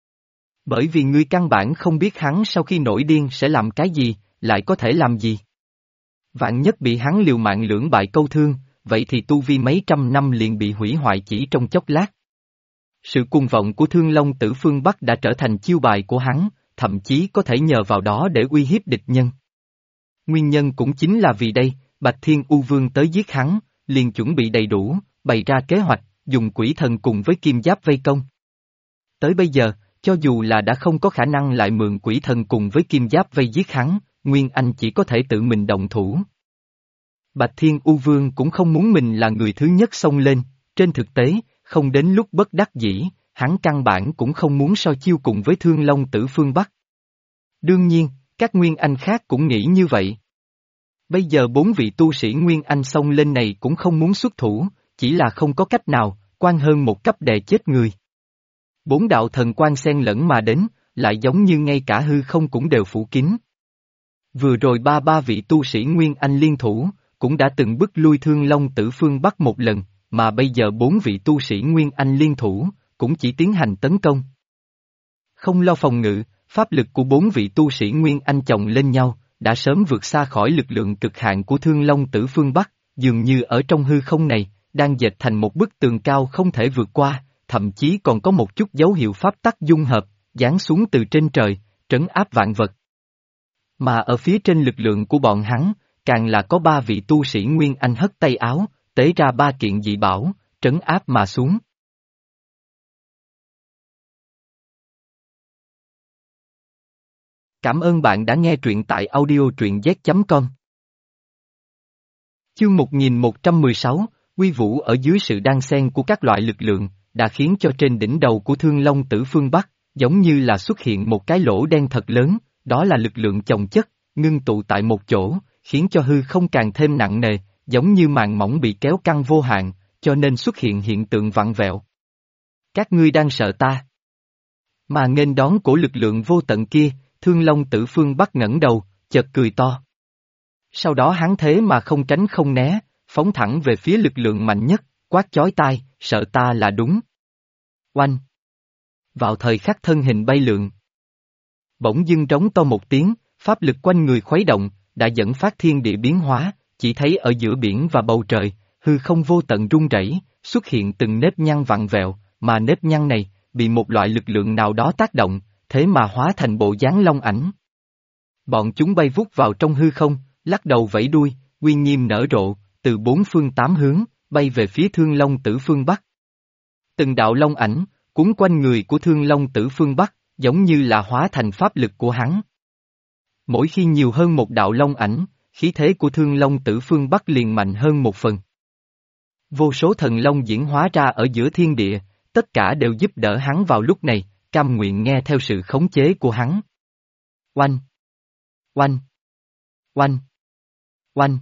Bởi vì ngươi căn bản không biết hắn sau khi nổi điên sẽ làm cái gì, lại có thể làm gì. Vạn nhất bị hắn liều mạng lưỡng bại câu thương, vậy thì tu vi mấy trăm năm liền bị hủy hoại chỉ trong chốc lát. Sự cuồng vọng của Thương Long Tử Phương Bắc đã trở thành chiêu bài của hắn, thậm chí có thể nhờ vào đó để uy hiếp địch nhân. Nguyên nhân cũng chính là vì đây, Bạch Thiên U Vương tới giết hắn, liền chuẩn bị đầy đủ, bày ra kế hoạch, dùng quỷ thần cùng với kim giáp vây công. Tới bây giờ, cho dù là đã không có khả năng lại mượn quỷ thần cùng với kim giáp vây giết hắn, Nguyên Anh chỉ có thể tự mình động thủ. Bạch Thiên U Vương cũng không muốn mình là người thứ nhất xông lên, trên thực tế, không đến lúc bất đắc dĩ, hắn căn bản cũng không muốn so chiêu cùng với Thương Long Tử Phương Bắc. Đương nhiên, các Nguyên Anh khác cũng nghĩ như vậy. Bây giờ 4 vị tu sĩ Nguyên Anh xông lên này cũng không muốn xuất thủ, chỉ là không có cách nào, quan hơn một cấp đè chết người. 4 đạo thần quan xen lẫn mà đến, lại giống như ngay cả hư không cũng đều phủ kín. Vừa rồi ba vị tu sĩ Nguyên Anh liên thủ, cũng đã từng bức lui Thương Long Tử Phương Bắc một lần, mà bây giờ 4 vị tu sĩ Nguyên Anh liên thủ, cũng chỉ tiến hành tấn công. Không lo phòng ngự, pháp lực của 4 vị tu sĩ Nguyên Anh chồng lên nhau, đã sớm vượt xa khỏi lực lượng cực hạn của Thương Long Tử Phương Bắc, dường như ở trong hư không này, đang dệt thành một bức tường cao không thể vượt qua, thậm chí còn có một chút dấu hiệu pháp tắc dung hợp, giáng xuống từ trên trời, trấn áp vạn vật. Mà ở phía trên lực lượng của bọn hắn, càng là có 3 vị tu sĩ Nguyên Anh hất tay áo, tế ra 3 kiện dị bảo, trấn áp mà xuống. Cảm ơn bạn đã nghe truyện tại audio truyện z.com. Chương 1116, Uy Vũ ở dưới sự đan xen của các loại lực lượng, đã khiến cho trên đỉnh đầu của Thương Long Tử Phương Bắc, giống như là xuất hiện một cái lỗ đen thật lớn, đó là lực lượng chồng chất, ngưng tụ tại một chỗ, khiến cho hư không càng thêm nặng nề, giống như màn mỏng bị kéo căng vô hạn, cho nên xuất hiện hiện tượng vặn vẹo. Các ngươi đang sợ ta. Mà nghênh đón của lực lượng vô tận kia, Thương Long Tử Phương Bắc ngẩng đầu, chợt cười to. Sau đó hắn thế mà không tránh không né, phóng thẳng về phía lực lượng mạnh nhất, quát chói tai, sợ ta là đúng. Oanh! Vào thời khắc thân hình bay lượn. Bỗng dưng trống to một tiếng, pháp lực quanh người khuấy động, đã dẫn phát thiên địa biến hóa, chỉ thấy ở giữa biển và bầu trời, hư không vô tận rung rẩy, xuất hiện từng nếp nhăn vặn vẹo, mà nếp nhăn này, bị một loại lực lượng nào đó tác động, thế mà hóa thành bộ dáng long ảnh. Bọn chúng bay vút vào trong hư không, lắc đầu vẫy đuôi, uy nghiêm nở rộ, từ 4 phương 8 hướng, bay về phía Thương Long Tử Phương Bắc. Từng đạo long ảnh, cuốn quanh người của Thương Long Tử Phương Bắc, giống như là hóa thành pháp lực của hắn. Mỗi khi nhiều hơn một đạo long ảnh, khí thế của Thương Long Tử Phương Bắc liền mạnh hơn một phần. Vô số thần long diễn hóa ra ở giữa thiên địa, tất cả đều giúp đỡ hắn vào lúc này, cam nguyện nghe theo sự khống chế của hắn. Oanh! Oanh! Oanh! Oanh!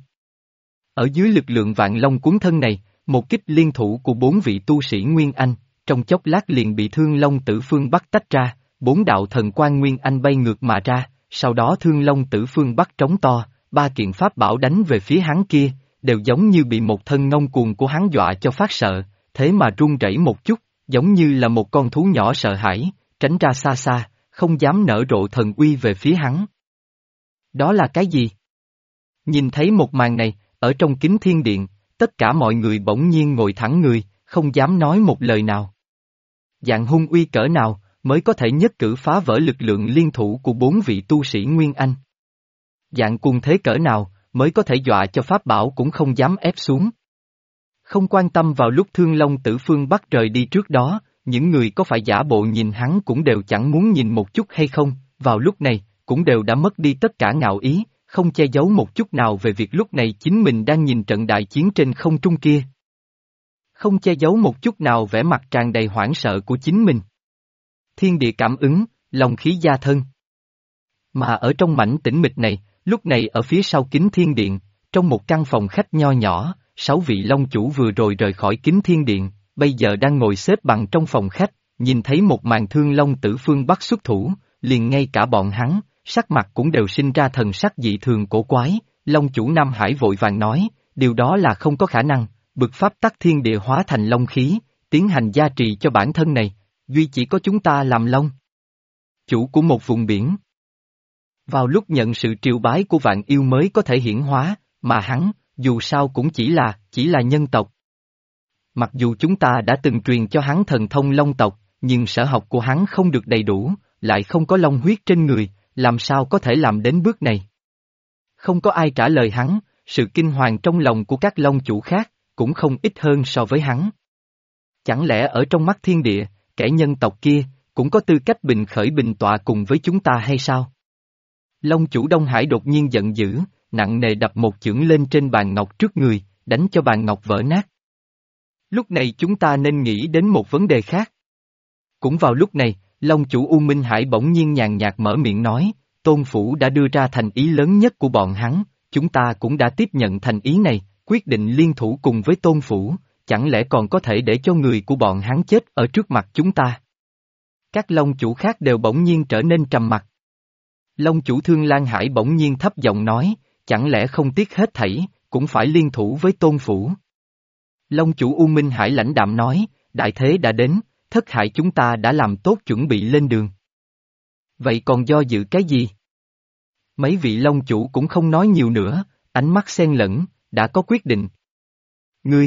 Ở dưới lực lượng vạn long cuốn thân này, một kích liên thủ của 4 vị tu sĩ Nguyên Anh, trong chốc lát liền bị Thương Long Tử Phương Bắc tách ra, 4 đạo thần quang Nguyên Anh bay ngược mà ra, sau đó Thương Long Tử Phương Bắc trống to, 3 kiện pháp bảo đánh về phía hắn kia, đều giống như bị một thân ngông cuồng của hắn dọa cho phát sợ, thế mà run rẩy một chút, giống như là một con thú nhỏ sợ hãi, tránh ra xa xa, không dám nở rộ thần uy về phía hắn. Đó là cái gì? Nhìn thấy một màn này, ở trong kính thiên điện, tất cả mọi người bỗng nhiên ngồi thẳng người, không dám nói một lời nào. Dạng hung uy cỡ nào, mới có thể nhất cử phá vỡ lực lượng liên thủ của 4 vị tu sĩ Nguyên Anh? Dạng cuồng thế cỡ nào, mới có thể dọa cho pháp bảo cũng không dám ép xuống? Không quan tâm vào lúc Thương Long Tử Phương Bắc rời đi trước đó, những người có phải giả bộ nhìn hắn cũng đều chẳng muốn nhìn một chút hay không, vào lúc này, cũng đều đã mất đi tất cả ngạo ý, không che giấu một chút nào về việc lúc này chính mình đang nhìn trận đại chiến trên không trung kia. Không che giấu một chút nào vẻ mặt tràn đầy hoảng sợ của chính mình. Thiên địa cảm ứng, lòng khí gia thân. Mà ở trong mảnh tĩnh mịch này, lúc này ở phía sau kính thiên điện, trong một căn phòng khách nho nhỏ, 6 vị long chủ vừa rồi rời khỏi kính thiên điện, bây giờ đang ngồi xếp bằng trong phòng khách, nhìn thấy một màn Thương Long Tử Phương Bắc xuất thủ, liền ngay cả bọn hắn, sắc mặt cũng đều sinh ra thần sắc dị thường cổ quái, long chủ Nam Hải vội vàng nói, điều đó là không có khả năng, bực pháp tắc thiên địa hóa thành long khí, tiến hành gia trì cho bản thân này, duy chỉ có chúng ta làm long chủ của một vùng biển. Vào lúc nhận sự triều bái của vạn yêu mới có thể hiển hóa, mà hắn, dù sao cũng chỉ là nhân tộc. Mặc dù chúng ta đã từng truyền cho hắn thần thông long tộc, nhưng sở học của hắn không được đầy đủ, lại không có long huyết trên người, làm sao có thể làm đến bước này? Không có ai trả lời hắn, sự kinh hoàng trong lòng của các long chủ khác, cũng không ít hơn so với hắn. Chẳng lẽ ở trong mắt thiên địa, kẻ nhân tộc kia, cũng có tư cách bình khởi bình tọa cùng với chúng ta hay sao? Long chủ Đông Hải đột nhiên giận dữ, nặng nề đập một chưởng lên trên bàn ngọc trước người, đánh cho bàn ngọc vỡ nát. Lúc này chúng ta nên nghĩ đến một vấn đề khác. Cũng vào lúc này, Long chủ U Minh Hải bỗng nhiên nhàn nhạt mở miệng nói, Tôn Phủ đã đưa ra thành ý lớn nhất của bọn hắn, chúng ta cũng đã tiếp nhận thành ý này, quyết định liên thủ cùng với Tôn Phủ, chẳng lẽ còn có thể để cho người của bọn hắn chết ở trước mặt chúng ta? Các Long chủ khác đều bỗng nhiên trở nên trầm mặc. Long chủ Thương Lan Hải bỗng nhiên thấp giọng nói, chẳng lẽ không tiếc hết thảy, cũng phải liên thủ với Tôn Phủ. Long chủ U Minh Hải lãnh đạm nói, đại thế đã đến, thất hải chúng ta đã làm tốt chuẩn bị lên đường. Vậy còn do dự cái gì? Mấy vị Long chủ cũng không nói nhiều nữa, ánh mắt xen lẫn, đã có quyết định. Ngươi!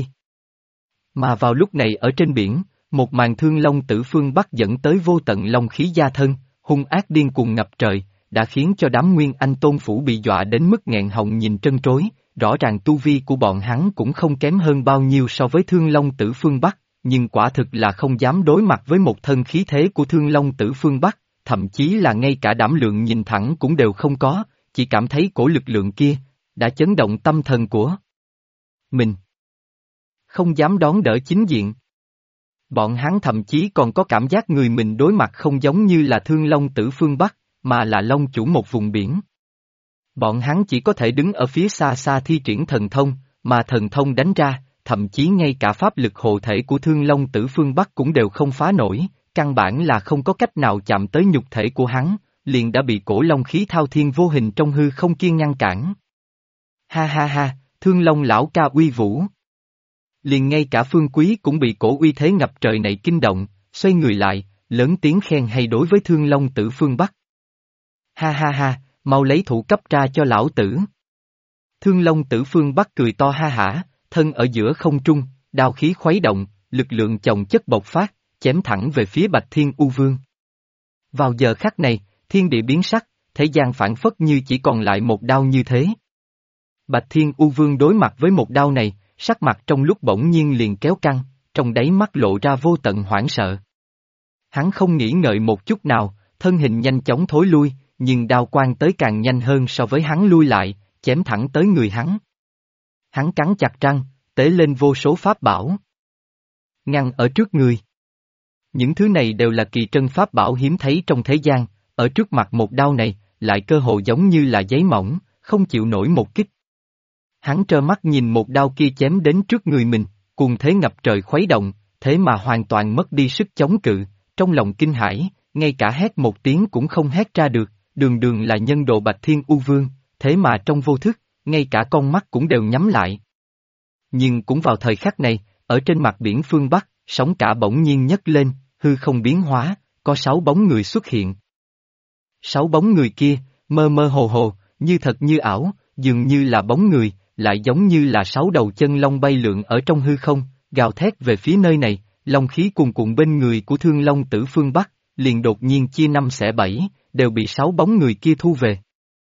Mà vào lúc này ở trên biển, một màn thương long tử phương Bắc dẫn tới vô tận long khí gia thân, hung ác điên cuồng ngập trời, đã khiến cho đám Nguyên Anh Tôn Phủ bị dọa đến mức nghẹn họng nhìn trân trối, rõ ràng tu vi của bọn hắn cũng không kém hơn bao nhiêu so với thương long tử phương Bắc, nhưng quả thực là không dám đối mặt với một thân khí thế của thương long tử phương Bắc, thậm chí là ngay cả đảm lượng nhìn thẳng cũng đều không có, chỉ cảm thấy cổ lực lượng kia, đã chấn động tâm thần của mình. Không dám đón đỡ chính diện. Bọn hắn thậm chí còn có cảm giác người mình đối mặt không giống như là thương long tử phương Bắc, mà là long chủ một vùng biển. Bọn hắn chỉ có thể đứng ở phía xa xa thi triển thần thông, mà thần thông đánh ra, thậm chí ngay cả pháp lực hộ thể của thương long tử phương Bắc cũng đều không phá nổi, căn bản là không có cách nào chạm tới nhục thể của hắn, liền đã bị cổ long khí thao thiên vô hình trong hư không kiên ngăn cản. Ha ha ha, thương long lão ca uy vũ. Liền ngay cả Phương Quý cũng bị cổ uy thế ngập trời này kinh động, xoay người lại, lớn tiếng khen hay đối với Thương Long tử phương Bắc. Ha ha ha, mau lấy thủ cấp ra cho lão tử. Thương Long tử phương Bắc cười to ha hả, thân ở giữa không trung, đao khí khuấy động, lực lượng chồng chất bộc phát, chém thẳng về phía Bạch Thiên U Vương. Vào giờ khắc này, thiên địa biến sắc, thế gian phản phất như chỉ còn lại một đao như thế. Bạch Thiên U Vương đối mặt với một đao này, sắc mặt trong lúc bỗng nhiên liền kéo căng, trong đáy mắt lộ ra vô tận hoảng sợ. Hắn không nghĩ ngợi một chút nào, thân hình nhanh chóng thối lui, nhưng đao quang tới càng nhanh hơn so với hắn lui lại, chém thẳng tới người hắn. Hắn cắn chặt răng, tế lên vô số pháp bảo. Ngăn ở trước người. Những thứ này đều là kỳ trân pháp bảo hiếm thấy trong thế gian, ở trước mặt một đao này, lại cơ hồ giống như là giấy mỏng, không chịu nổi một kích. Hắn trơ mắt nhìn một đao kia chém đến trước người mình, cùng thế ngập trời khuấy động, thế mà hoàn toàn mất đi sức chống cự, trong lòng kinh hãi, ngay cả hét một tiếng cũng không hét ra được, đường đường là nhân đồ Bạch Thiên U Vương, thế mà trong vô thức, ngay cả con mắt cũng đều nhắm lại. Nhưng cũng vào thời khắc này, ở trên mặt biển phương Bắc, sóng cả bỗng nhiên nhấc lên, hư không biến hóa, có 6 bóng người xuất hiện. 6 bóng người kia, mơ mơ hồ hồ, như thật như ảo, dường như là bóng người, lại giống như là 6 đầu chân long bay lượn ở trong hư không, gào thét về phía nơi này, long khí cuồn cuộn bên người của Thương Long tử phương Bắc, liền đột nhiên chia 5 xẻ 7, đều bị 6 bóng người kia thu về.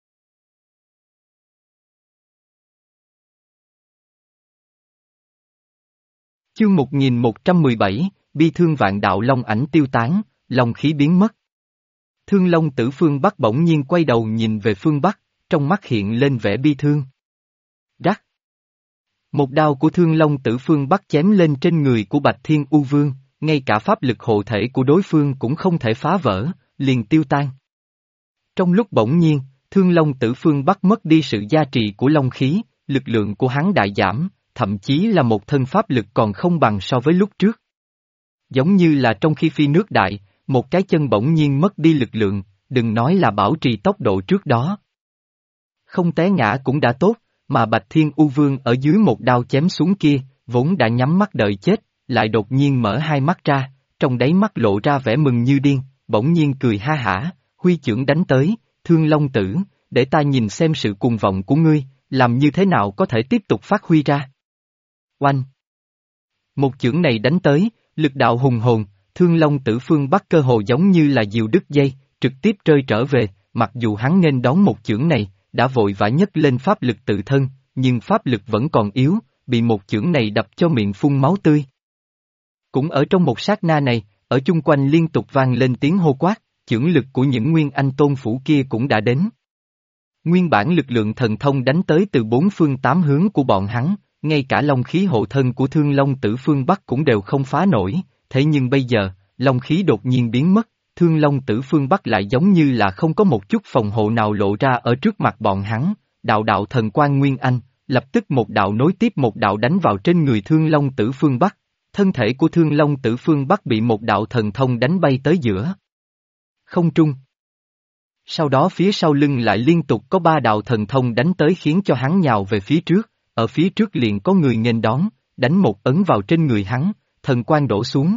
Chương 1117, bi thương vạn đạo long ảnh tiêu tán, long khí biến mất. Thương Long tử phương Bắc bỗng nhiên quay đầu nhìn về phương Bắc, trong mắt hiện lên vẻ bi thương. Rắc. Một đao của Thương Long tử phương Bắc chém lên trên người của Bạch Thiên U Vương, ngay cả pháp lực hộ thể của đối phương cũng không thể phá vỡ, liền tiêu tan. Trong lúc bỗng nhiên, Thương Long tử phương Bắc mất đi sự gia trì của long khí, lực lượng của hắn đại giảm, thậm chí là một thân pháp lực còn không bằng so với lúc trước. Giống như là trong khi phi nước đại, một cái chân bỗng nhiên mất đi lực lượng, đừng nói là bảo trì tốc độ trước đó. Không té ngã cũng đã tốt, mà Bạch Thiên U Vương ở dưới một đao chém xuống kia, vốn đã nhắm mắt đợi chết, lại đột nhiên mở hai mắt ra, trong đáy mắt lộ ra vẻ mừng như điên, bỗng nhiên cười ha hả, huy chưởng đánh tới, Thương Long tử, để ta nhìn xem sự cuồng vọng của ngươi, làm như thế nào có thể tiếp tục phát huy ra. Oanh! Một chưởng này đánh tới, lực đạo hùng hồn, Thương Long tử phương Bắc cơ hồ giống như là diều đứt dây, trực tiếp rơi trở về, mặc dù hắn nên đón một chưởng này, đã vội vã nhấc lên pháp lực tự thân, nhưng pháp lực vẫn còn yếu, bị một chưởng này đập cho miệng phun máu tươi. Cũng ở trong một sát na này, ở chung quanh liên tục vang lên tiếng hô quát, chưởng lực của những Nguyên Anh Tôn Phủ kia cũng đã đến. Nguyên bản lực lượng thần thông đánh tới từ 4 phương 8 hướng của bọn hắn, ngay cả long khí hộ thân của Thương Long tử phương Bắc cũng đều không phá nổi, thế nhưng bây giờ, long khí đột nhiên biến mất, Thương Long tử phương Bắc lại giống như là không có một chút phòng hộ nào lộ ra ở trước mặt bọn hắn, đạo đạo thần quang Nguyên Anh, lập tức một đạo nối tiếp một đạo đánh vào trên người Thương Long tử phương Bắc, thân thể của Thương Long tử phương Bắc bị một đạo thần thông đánh bay tới giữa không trung. Sau đó phía sau lưng lại liên tục có 3 đạo thần thông đánh tới khiến cho hắn nhào về phía trước, ở phía trước liền có người nghênh đón, đánh một ấn vào trên người hắn, thần quang đổ xuống.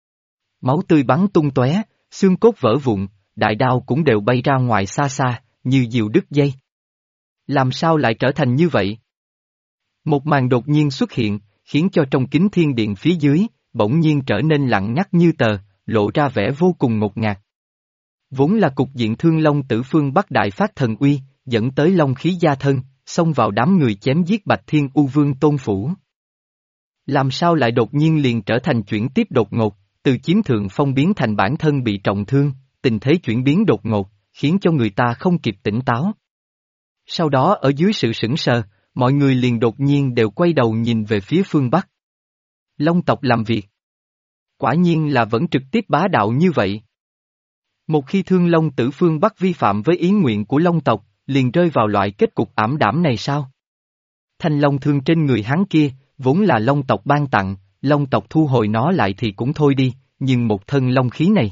Máu tươi bắn tung tóe, xương cốt vỡ vụn, đại đao cũng đều bay ra ngoài xa xa, như diều đứt dây. Làm sao lại trở thành như vậy? Một màn đột nhiên xuất hiện, khiến cho trong kính thiên điện phía dưới, bỗng nhiên trở nên lặng ngắt như tờ, lộ ra vẻ vô cùng ngột ngạt. Vốn là cục diện Thương Long Tử Phương Bắc đại phát thần uy, dẫn tới long khí gia thân, xông vào đám người chém giết Bạch Thiên U Vương Tôn Phủ. Làm sao lại đột nhiên liền trở thành chuyển tiếp đột ngột, từ chiếm thượng phong biến thành bản thân bị trọng thương, tình thế chuyển biến đột ngột, khiến cho người ta không kịp tỉnh táo. Sau đó ở dưới sự sững sờ, mọi người liền đột nhiên đều quay đầu nhìn về phía phương Bắc. Long tộc làm việc. Quả nhiên là vẫn trực tiếp bá đạo như vậy. Một khi Thương Long Tử Phương Bắc vi phạm với ý nguyện của Long tộc, liền rơi vào loại kết cục ảm đạm này sao? Thanh long thương trên người hắn kia, vốn là Long tộc ban tặng, Long tộc thu hồi nó lại thì cũng thôi đi, nhưng một thân long khí này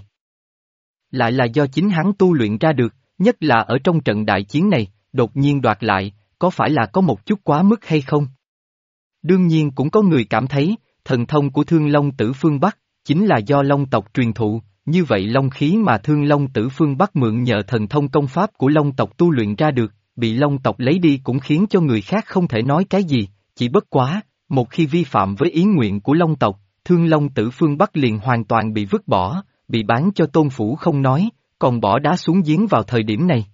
lại là do chính hắn tu luyện ra được, nhất là ở trong trận đại chiến này, đột nhiên đoạt lại, có phải là có một chút quá mức hay không? Đương nhiên cũng có người cảm thấy, thần thông của Thương Long Tử Phương Bắc, chính là do Long tộc truyền thụ, như vậy long khí mà Thương Long Tử Phương Bắc mượn nhờ thần thông công pháp của Long tộc tu luyện ra được, bị Long tộc lấy đi cũng khiến cho người khác không thể nói cái gì, chỉ bất quá, một khi vi phạm với ý nguyện của Long tộc, Thương Long Tử Phương Bắc liền hoàn toàn bị vứt bỏ, bị bán cho Tôn Phủ không nói, còn bỏ đá xuống giếng vào thời điểm này.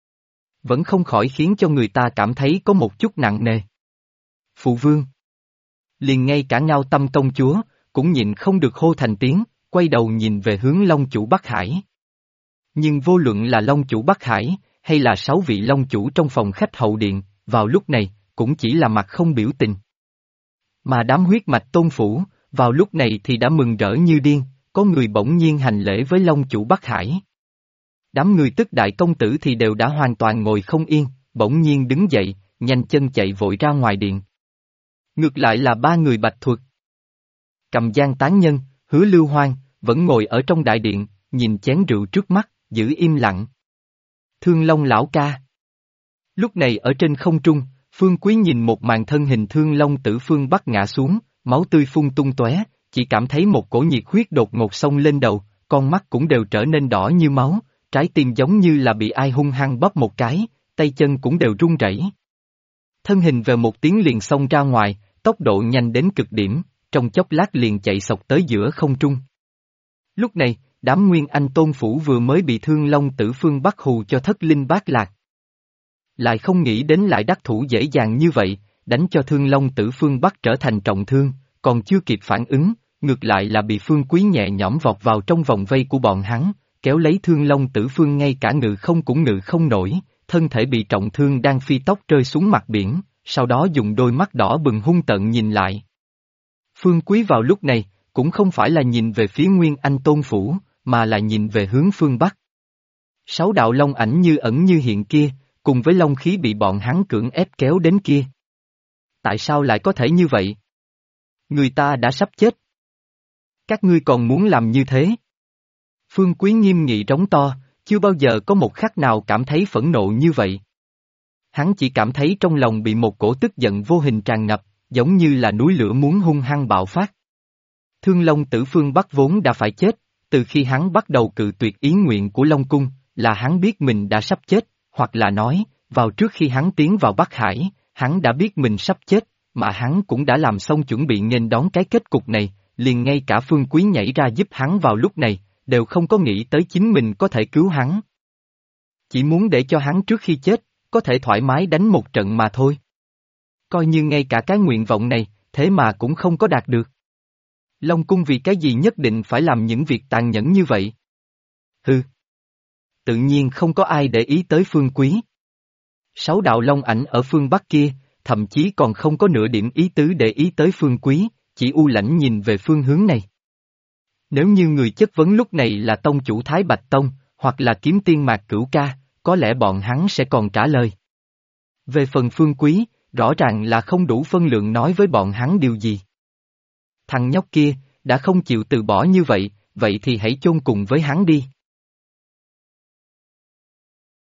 Vẫn không khỏi khiến cho người ta cảm thấy có một chút nặng nề. Phụ vương. Liền ngay cả Ngao Tâm công chúa, cũng nhịn không được hô thành tiếng, quay đầu nhìn về hướng Long chủ Bắc Hải. Nhưng vô luận là Long chủ Bắc Hải, hay là 6 vị Long chủ trong phòng khách hậu điện, vào lúc này, cũng chỉ là mặt không biểu tình. Mà đám huyết mạch Tôn Phủ, vào lúc này thì đã mừng rỡ như điên, có người bỗng nhiên hành lễ với Long chủ Bắc Hải. Đám người tức đại công tử thì đều đã hoàn toàn ngồi không yên, bỗng nhiên đứng dậy, nhanh chân chạy vội ra ngoài điện. Ngược lại là 3 người Bạch Thuật, Cầm Giang Tán Nhân, Hứa Lưu Hoang, vẫn ngồi ở trong đại điện, nhìn chén rượu trước mắt, giữ im lặng. Thương Long lão ca. Lúc này ở trên không trung, Phương Quý nhìn một màn thân hình Thương Long Tử Phương Bắc ngã xuống, máu tươi phun tung tóe, chỉ cảm thấy một cổ nhiệt huyết đột ngột xông lên đầu, con mắt cũng đều trở nên đỏ như máu, trái tim giống như là bị ai hung hăng bóp một cái, tay chân cũng đều run rẩy. Thân hình về một tiếng liền xông ra ngoài, tốc độ nhanh đến cực điểm, trong chốc lát liền chạy sộc tới giữa không trung. Lúc này, đám Nguyên Anh Tôn Phủ vừa mới bị Thương Long Tử Phương Bắc hù cho thất linh bát lạc. Lại không nghĩ đến lại đắc thủ dễ dàng như vậy, đánh cho Thương Long Tử Phương Bắc trở thành trọng thương, còn chưa kịp phản ứng, ngược lại là bị Phương Quý nhẹ nhõm vọt vào trong vòng vây của bọn hắn, kéo lấy Thương Long Tử Phương ngay cả ngự không cũng ngự không nổi, thân thể bị trọng thương đang phi tốc rơi xuống mặt biển, sau đó dùng đôi mắt đỏ bừng hung tợn nhìn lại. Phương Quý vào lúc này, cũng không phải là nhìn về phía Nguyên Anh Tôn Phủ, mà là nhìn về hướng phương Bắc. 6 đạo long ảnh như ẩn như hiện kia, cùng với long khí bị bọn hắn cưỡng ép kéo đến kia. Tại sao lại có thể như vậy? Người ta đã sắp chết. Các ngươi còn muốn làm như thế? Phương Quý nghiêm nghị trống to, chưa bao giờ có một khắc nào cảm thấy phẫn nộ như vậy. Hắn chỉ cảm thấy trong lòng bị một cổ tức giận vô hình tràn ngập, giống như là núi lửa muốn hung hăng bạo phát. Thương Long Tử Phương Bắc vốn đã phải chết, từ khi hắn bắt đầu cự tuyệt ý nguyện của Long Cung, là hắn biết mình đã sắp chết, hoặc là nói, vào trước khi hắn tiến vào Bắc Hải, hắn đã biết mình sắp chết, mà hắn cũng đã làm xong chuẩn bị nghênh đón cái kết cục này, liền ngay cả Phương Quý nhảy ra giúp hắn vào lúc này, đều không có nghĩ tới chính mình có thể cứu hắn. Chỉ muốn để cho hắn trước khi chết, có thể thoải mái đánh một trận mà thôi. Coi như ngay cả cái nguyện vọng này, thế mà cũng không có đạt được. Long Cung vì cái gì nhất định phải làm những việc tàn nhẫn như vậy? Hừ. Tự nhiên không có ai để ý tới Phương Quý. 6 đạo long ảnh ở phương Bắc kia, thậm chí còn không có nửa điểm ý tứ để ý tới Phương Quý, chỉ u lãnh nhìn về phương hướng này. Nếu như người chất vấn lúc này là tông chủ Thái Bạch Tông, hoặc là kiếm tiên Mạc Cửu Ca, có lẽ bọn hắn sẽ còn trả lời. Về phần Phương Quý, rõ ràng là không đủ phân lượng nói với bọn hắn điều gì. Thằng nhóc kia, đã không chịu từ bỏ như vậy, vậy thì hãy chôn cùng với hắn đi.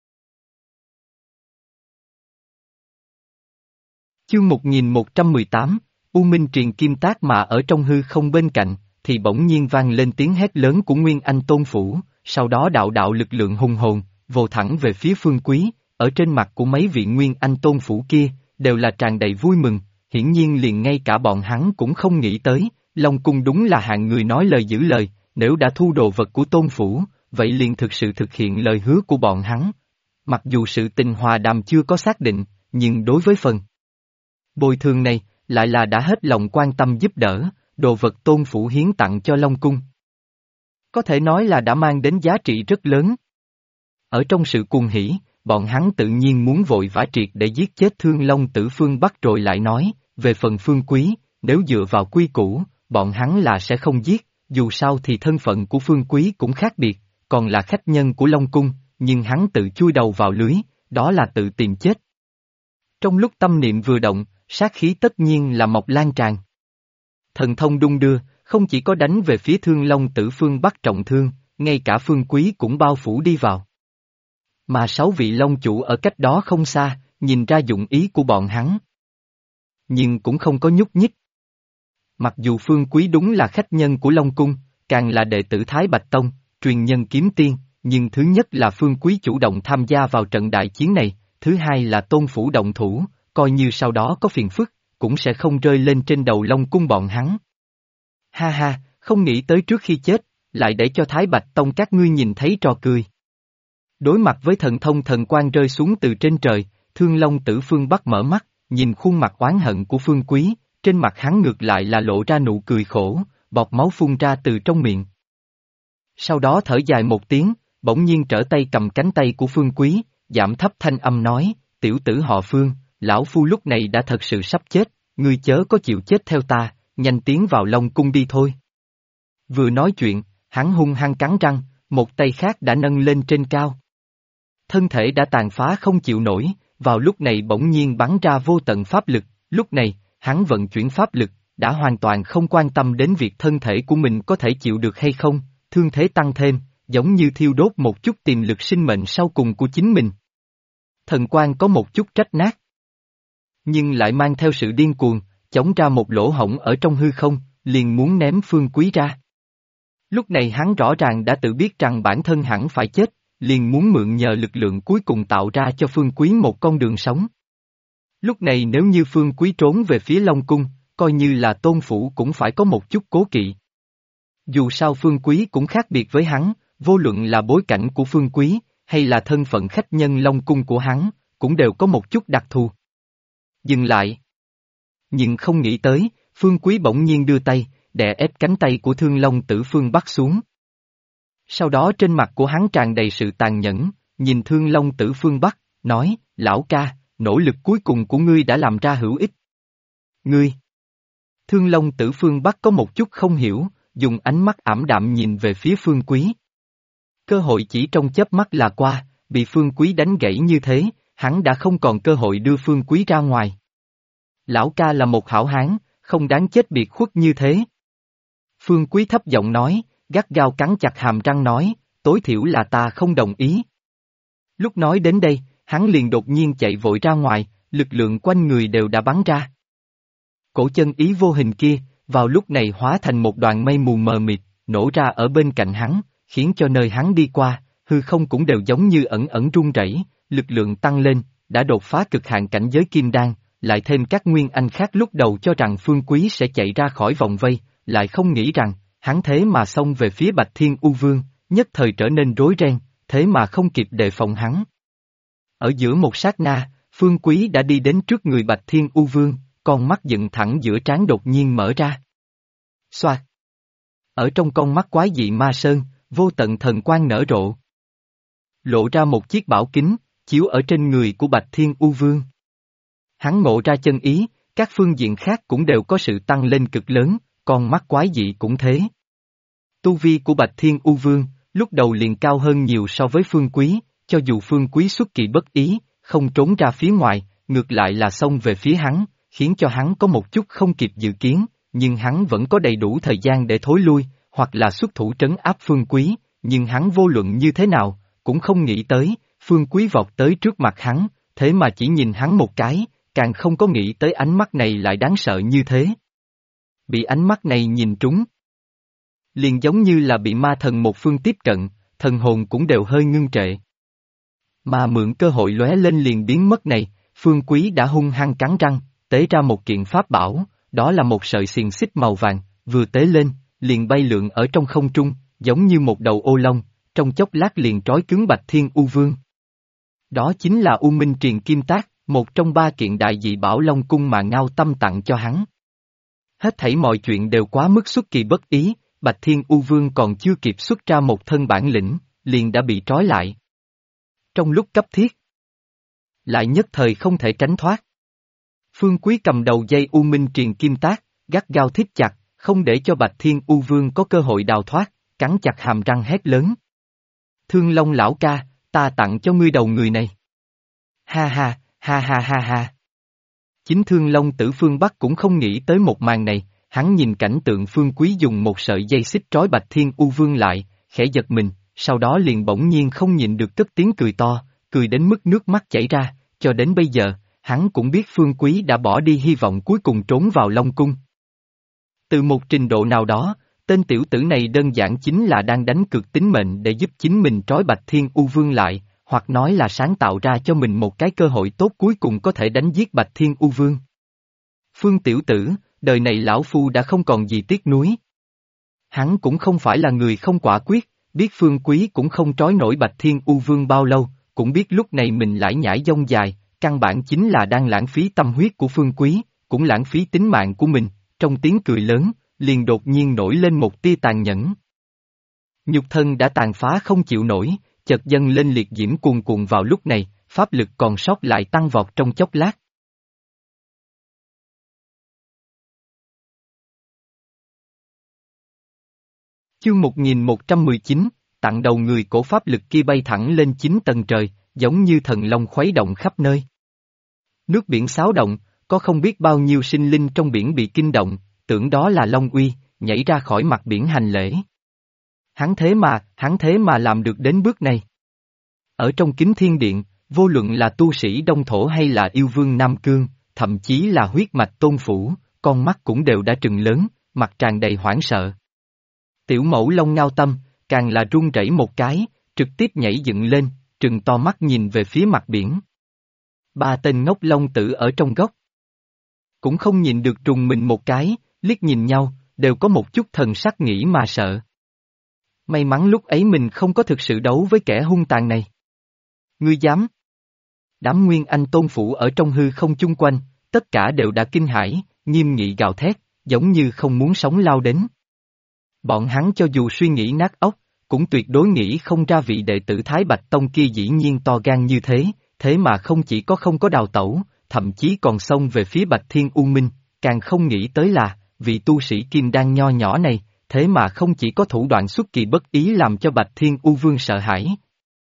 Chương 1118, U Minh Triền Kim Tác mà ở trong hư không bên cạnh, thì bỗng nhiên vang lên tiếng hét lớn của Nguyên Anh Tôn Phủ, sau đó đạo đạo lực lượng hùng hồn, vồ thẳng về phía Phương Quý, ở trên mặt của mấy vị Nguyên Anh Tôn Phủ kia, đều là tràn đầy vui mừng, hiển nhiên liền ngay cả bọn hắn cũng không nghĩ tới, Long Cung đúng là hạng người nói lời giữ lời, nếu đã thu đồ vật của Tôn Phủ, vậy liền thực sự thực hiện lời hứa của bọn hắn. Mặc dù sự tình hòa đàm chưa có xác định, nhưng đối với phần bồi thường này, lại là đã hết lòng quan tâm giúp đỡ, đồ vật Tôn Phủ hiến tặng cho Long Cung. Có thể nói là đã mang đến giá trị rất lớn. Ở trong sự cuồng hỉ, bọn hắn tự nhiên muốn vội vã triệt để giết chết Thương Long Tử Phương Bắc rồi lại nói, về phần Phương Quý, nếu dựa vào quy củ, bọn hắn là sẽ không giết, dù sao thì thân phận của Phương Quý cũng khác biệt, còn là khách nhân của Long Cung, nhưng hắn tự chui đầu vào lưới, đó là tự tìm chết. Trong lúc tâm niệm vừa động, sát khí tất nhiên là mọc lan tràn. Thần thông đung đưa, không chỉ có đánh về phía Thương Long Tử Phương Bắc trọng thương, ngay cả Phương Quý cũng bao phủ đi vào. Mà 6 vị Long chủ ở cách đó không xa, nhìn ra dụng ý của bọn hắn. Nhưng cũng không có nhúc nhích. Mặc dù Phương Quý đúng là khách nhân của Long Cung, càng là đệ tử Thái Bạch Tông, truyền nhân kiếm tiên, nhưng thứ nhất là Phương Quý chủ động tham gia vào trận đại chiến này, thứ hai là Tôn Phủ động thủ, coi như sau đó có phiền phức, cũng sẽ không rơi lên trên đầu Long Cung bọn hắn. Ha ha, không nghĩ tới trước khi chết, lại để cho Thái Bạch Tông các ngươi nhìn thấy trò cười. Đối mặt với thần thông thần quang rơi xuống từ trên trời, Thương Long Tử Phương Bắc mở mắt, nhìn khuôn mặt oán hận của Phương Quý, trên mặt hắn ngược lại là lộ ra nụ cười khổ, bọt máu phun ra từ trong miệng. Sau đó thở dài một tiếng, bỗng nhiên trở tay cầm cánh tay của Phương Quý, giảm thấp thanh âm nói, tiểu tử họ Phương, lão phu lúc này đã thật sự sắp chết, ngươi chớ có chịu chết theo ta, nhanh tiến vào Long Cung đi thôi. Vừa nói chuyện, hắn hung hăng cắn răng, một tay khác đã nâng lên trên cao. Thân thể đã tàn phá không chịu nổi, vào lúc này bỗng nhiên bắn ra vô tận pháp lực, lúc này, hắn vận chuyển pháp lực, đã hoàn toàn không quan tâm đến việc thân thể của mình có thể chịu được hay không, thương thế tăng thêm, giống như thiêu đốt một chút tiềm lực sinh mệnh sau cùng của chính mình. Thần quang có một chút trách nát, nhưng lại mang theo sự điên cuồng, chống ra một lỗ hổng ở trong hư không, liền muốn ném Phương Quý ra. Lúc này hắn rõ ràng đã tự biết rằng bản thân hẳn phải chết, liền muốn mượn nhờ lực lượng cuối cùng tạo ra cho Phương Quý một con đường sống. Lúc này nếu như Phương Quý trốn về phía Long Cung, coi như là Tôn Phủ cũng phải có một chút cố kỵ. Dù sao Phương Quý cũng khác biệt với hắn, vô luận là bối cảnh của Phương Quý, hay là thân phận khách nhân Long Cung của hắn, cũng đều có một chút đặc thù. Dừng lại. Nhưng không nghĩ tới, Phương Quý bỗng nhiên đưa tay, đè ép cánh tay của Thương Long Tử Phương Bắc xuống. Sau đó trên mặt của hắn tràn đầy sự tàn nhẫn, nhìn Thương Long Tử Phương Bắc, nói, lão ca, nỗ lực cuối cùng của ngươi đã làm ra hữu ích. Ngươi! Thương Long Tử Phương Bắc có một chút không hiểu, dùng ánh mắt ảm đạm nhìn về phía Phương Quý. Cơ hội chỉ trong chớp mắt là qua, bị Phương Quý đánh gãy như thế, hắn đã không còn cơ hội đưa Phương Quý ra ngoài. Lão ca là một hảo hán, không đáng chết biệt khuất như thế. Phương Quý thấp giọng nói, gắt gao cắn chặt hàm răng nói, tối thiểu là ta không đồng ý. Lúc nói đến đây, hắn liền đột nhiên chạy vội ra ngoài, lực lượng quanh người đều đã bắn ra. Cổ chân ý vô hình kia, vào lúc này hóa thành một đoàn mây mù mờ mịt, nổ ra ở bên cạnh hắn, khiến cho nơi hắn đi qua, hư không cũng đều giống như ẩn ẩn rung rẩy, lực lượng tăng lên, đã đột phá cực hạn cảnh giới kim đan, lại thêm các nguyên anh khác lúc đầu cho rằng Phương Quý sẽ chạy ra khỏi vòng vây, lại không nghĩ rằng, hắn thế mà xông về phía Bạch Thiên U Vương, nhất thời trở nên rối ren, thế mà không kịp đề phòng hắn. Ở giữa một sát na, Phương Quý đã đi đến trước người Bạch Thiên U Vương, con mắt dựng thẳng giữa trán đột nhiên mở ra. Xoạt! Ở trong con mắt quái dị ma sơn, vô tận thần quang nở rộ. Lộ ra một chiếc bảo kính, chiếu ở trên người của Bạch Thiên U Vương. Hắn ngộ ra chân ý, các phương diện khác cũng đều có sự tăng lên cực lớn, con mắt quái dị cũng thế. Tu vi của Bạch Thiên U Vương, lúc đầu liền cao hơn nhiều so với Phương Quý, cho dù Phương Quý xuất kỳ bất ý, không trốn ra phía ngoài, ngược lại là xông về phía hắn, khiến cho hắn có một chút không kịp dự kiến, nhưng hắn vẫn có đầy đủ thời gian để thối lui, hoặc là xuất thủ trấn áp Phương Quý, nhưng hắn vô luận như thế nào, cũng không nghĩ tới, Phương Quý vọt tới trước mặt hắn, thế mà chỉ nhìn hắn một cái, càng không có nghĩ tới ánh mắt này lại đáng sợ như thế. Bị ánh mắt này nhìn trúng. Liền giống như là bị ma thần một phương tiếp cận, thần hồn cũng đều hơi ngưng trệ. Mà mượn cơ hội lóe lên liền biến mất này, Phương Quý đã hung hăng cắn răng, tế ra một kiện pháp bảo, đó là một sợi xiềng xích màu vàng, vừa tế lên, liền bay lượn ở trong không trung, giống như một đầu ô long, trong chốc lát liền trói cứng Bạch Thiên U Vương. Đó chính là U Minh Truyền Kim Tác, một trong ba kiện đại dị bảo Long Cung mà Ngao Tâm tặng cho hắn. Hết thảy mọi chuyện đều quá mức xuất kỳ bất ý, Bạch Thiên U Vương còn chưa kịp xuất ra một thân bản lĩnh, liền đã bị trói lại. Trong lúc cấp thiết, lại nhất thời không thể tránh thoát. Phương Quý cầm đầu dây U Minh Truyền Kim Tác, gắt gao thít chặt, không để cho Bạch Thiên U Vương có cơ hội đào thoát, cắn chặt hàm răng hét lớn. Thương Long lão ca, ta tặng cho ngươi đầu người này. Ha ha, ha ha ha ha. Chính Thương Long Tử Phương Bắc cũng không nghĩ tới một màn này, hắn nhìn cảnh tượng Phương Quý dùng một sợi dây xích trói Bạch Thiên U Vương lại, khẽ giật mình, sau đó liền bỗng nhiên không nhịn được cất tiếng cười to, cười đến mức nước mắt chảy ra, cho đến bây giờ, hắn cũng biết Phương Quý đã bỏ đi hy vọng cuối cùng trốn vào Long Cung. Từ một trình độ nào đó, tên tiểu tử này đơn giản chính là đang đánh cược tính mệnh để giúp chính mình trói Bạch Thiên U Vương lại, hoặc nói là sáng tạo ra cho mình một cái cơ hội tốt cuối cùng có thể đánh giết Bạch Thiên U Vương. Phương tiểu tử, đời này lão phu đã không còn gì tiếc nuối. Hắn cũng không phải là người không quả quyết, biết Phương Quý cũng không trói nổi Bạch Thiên U Vương bao lâu, cũng biết lúc này mình lải nhải dông dài, căn bản chính là đang lãng phí tâm huyết của Phương Quý, cũng lãng phí tính mạng của mình, trong tiếng cười lớn, liền đột nhiên nổi lên một tia tàn nhẫn. Nhục thân đã tàn phá không chịu nổi, chợt dâng lên liệt diễm cuồn cuộn vào lúc này, pháp lực còn sót lại tăng vọt trong chốc lát. Chương 1119, tặng đầu người cổ pháp lực kia bay thẳng lên 9 tầng trời, giống như thần long khuấy động khắp nơi. Nước biển xáo động, có không biết bao nhiêu sinh linh trong biển bị kinh động, tưởng đó là Long Uy, nhảy ra khỏi mặt biển hành lễ. Hắn thế mà làm được đến bước này. Ở trong Kính Thiên Điện, vô luận là tu sĩ Đông Thổ hay là yêu vương Nam Cương, thậm chí là huyết mạch Tôn Phủ, con mắt cũng đều đã trừng lớn, mặt tràn đầy hoảng sợ. Tiểu mẫu Long Ngao Tâm, càng là run rẩy một cái, trực tiếp nhảy dựng lên, trừng to mắt nhìn về phía mặt biển. Ba tên ngốc long tử ở trong góc. Cũng không nhìn được trùng mình một cái, liếc nhìn nhau, đều có một chút thần sắc nghĩ mà sợ. May mắn lúc ấy mình không có thực sự đấu với kẻ hung tàn này. Ngươi dám? Đám Nguyên Anh Tôn Phủ ở trong hư không chung quanh, tất cả đều đã kinh hãi, nghiêm nghị gào thét, giống như không muốn sống lao đến. Bọn hắn cho dù suy nghĩ nát óc, cũng tuyệt đối nghĩ không ra vị đệ tử Thái Bạch Tông kia dĩ nhiên to gan như thế, thế mà không chỉ có không có đào tẩu, thậm chí còn xông về phía Bạch Thiên U Minh, càng không nghĩ tới là, vị tu sĩ kim đan nho nhỏ này, thế mà không chỉ có thủ đoạn xuất kỳ bất ý làm cho Bạch Thiên U Vương sợ hãi.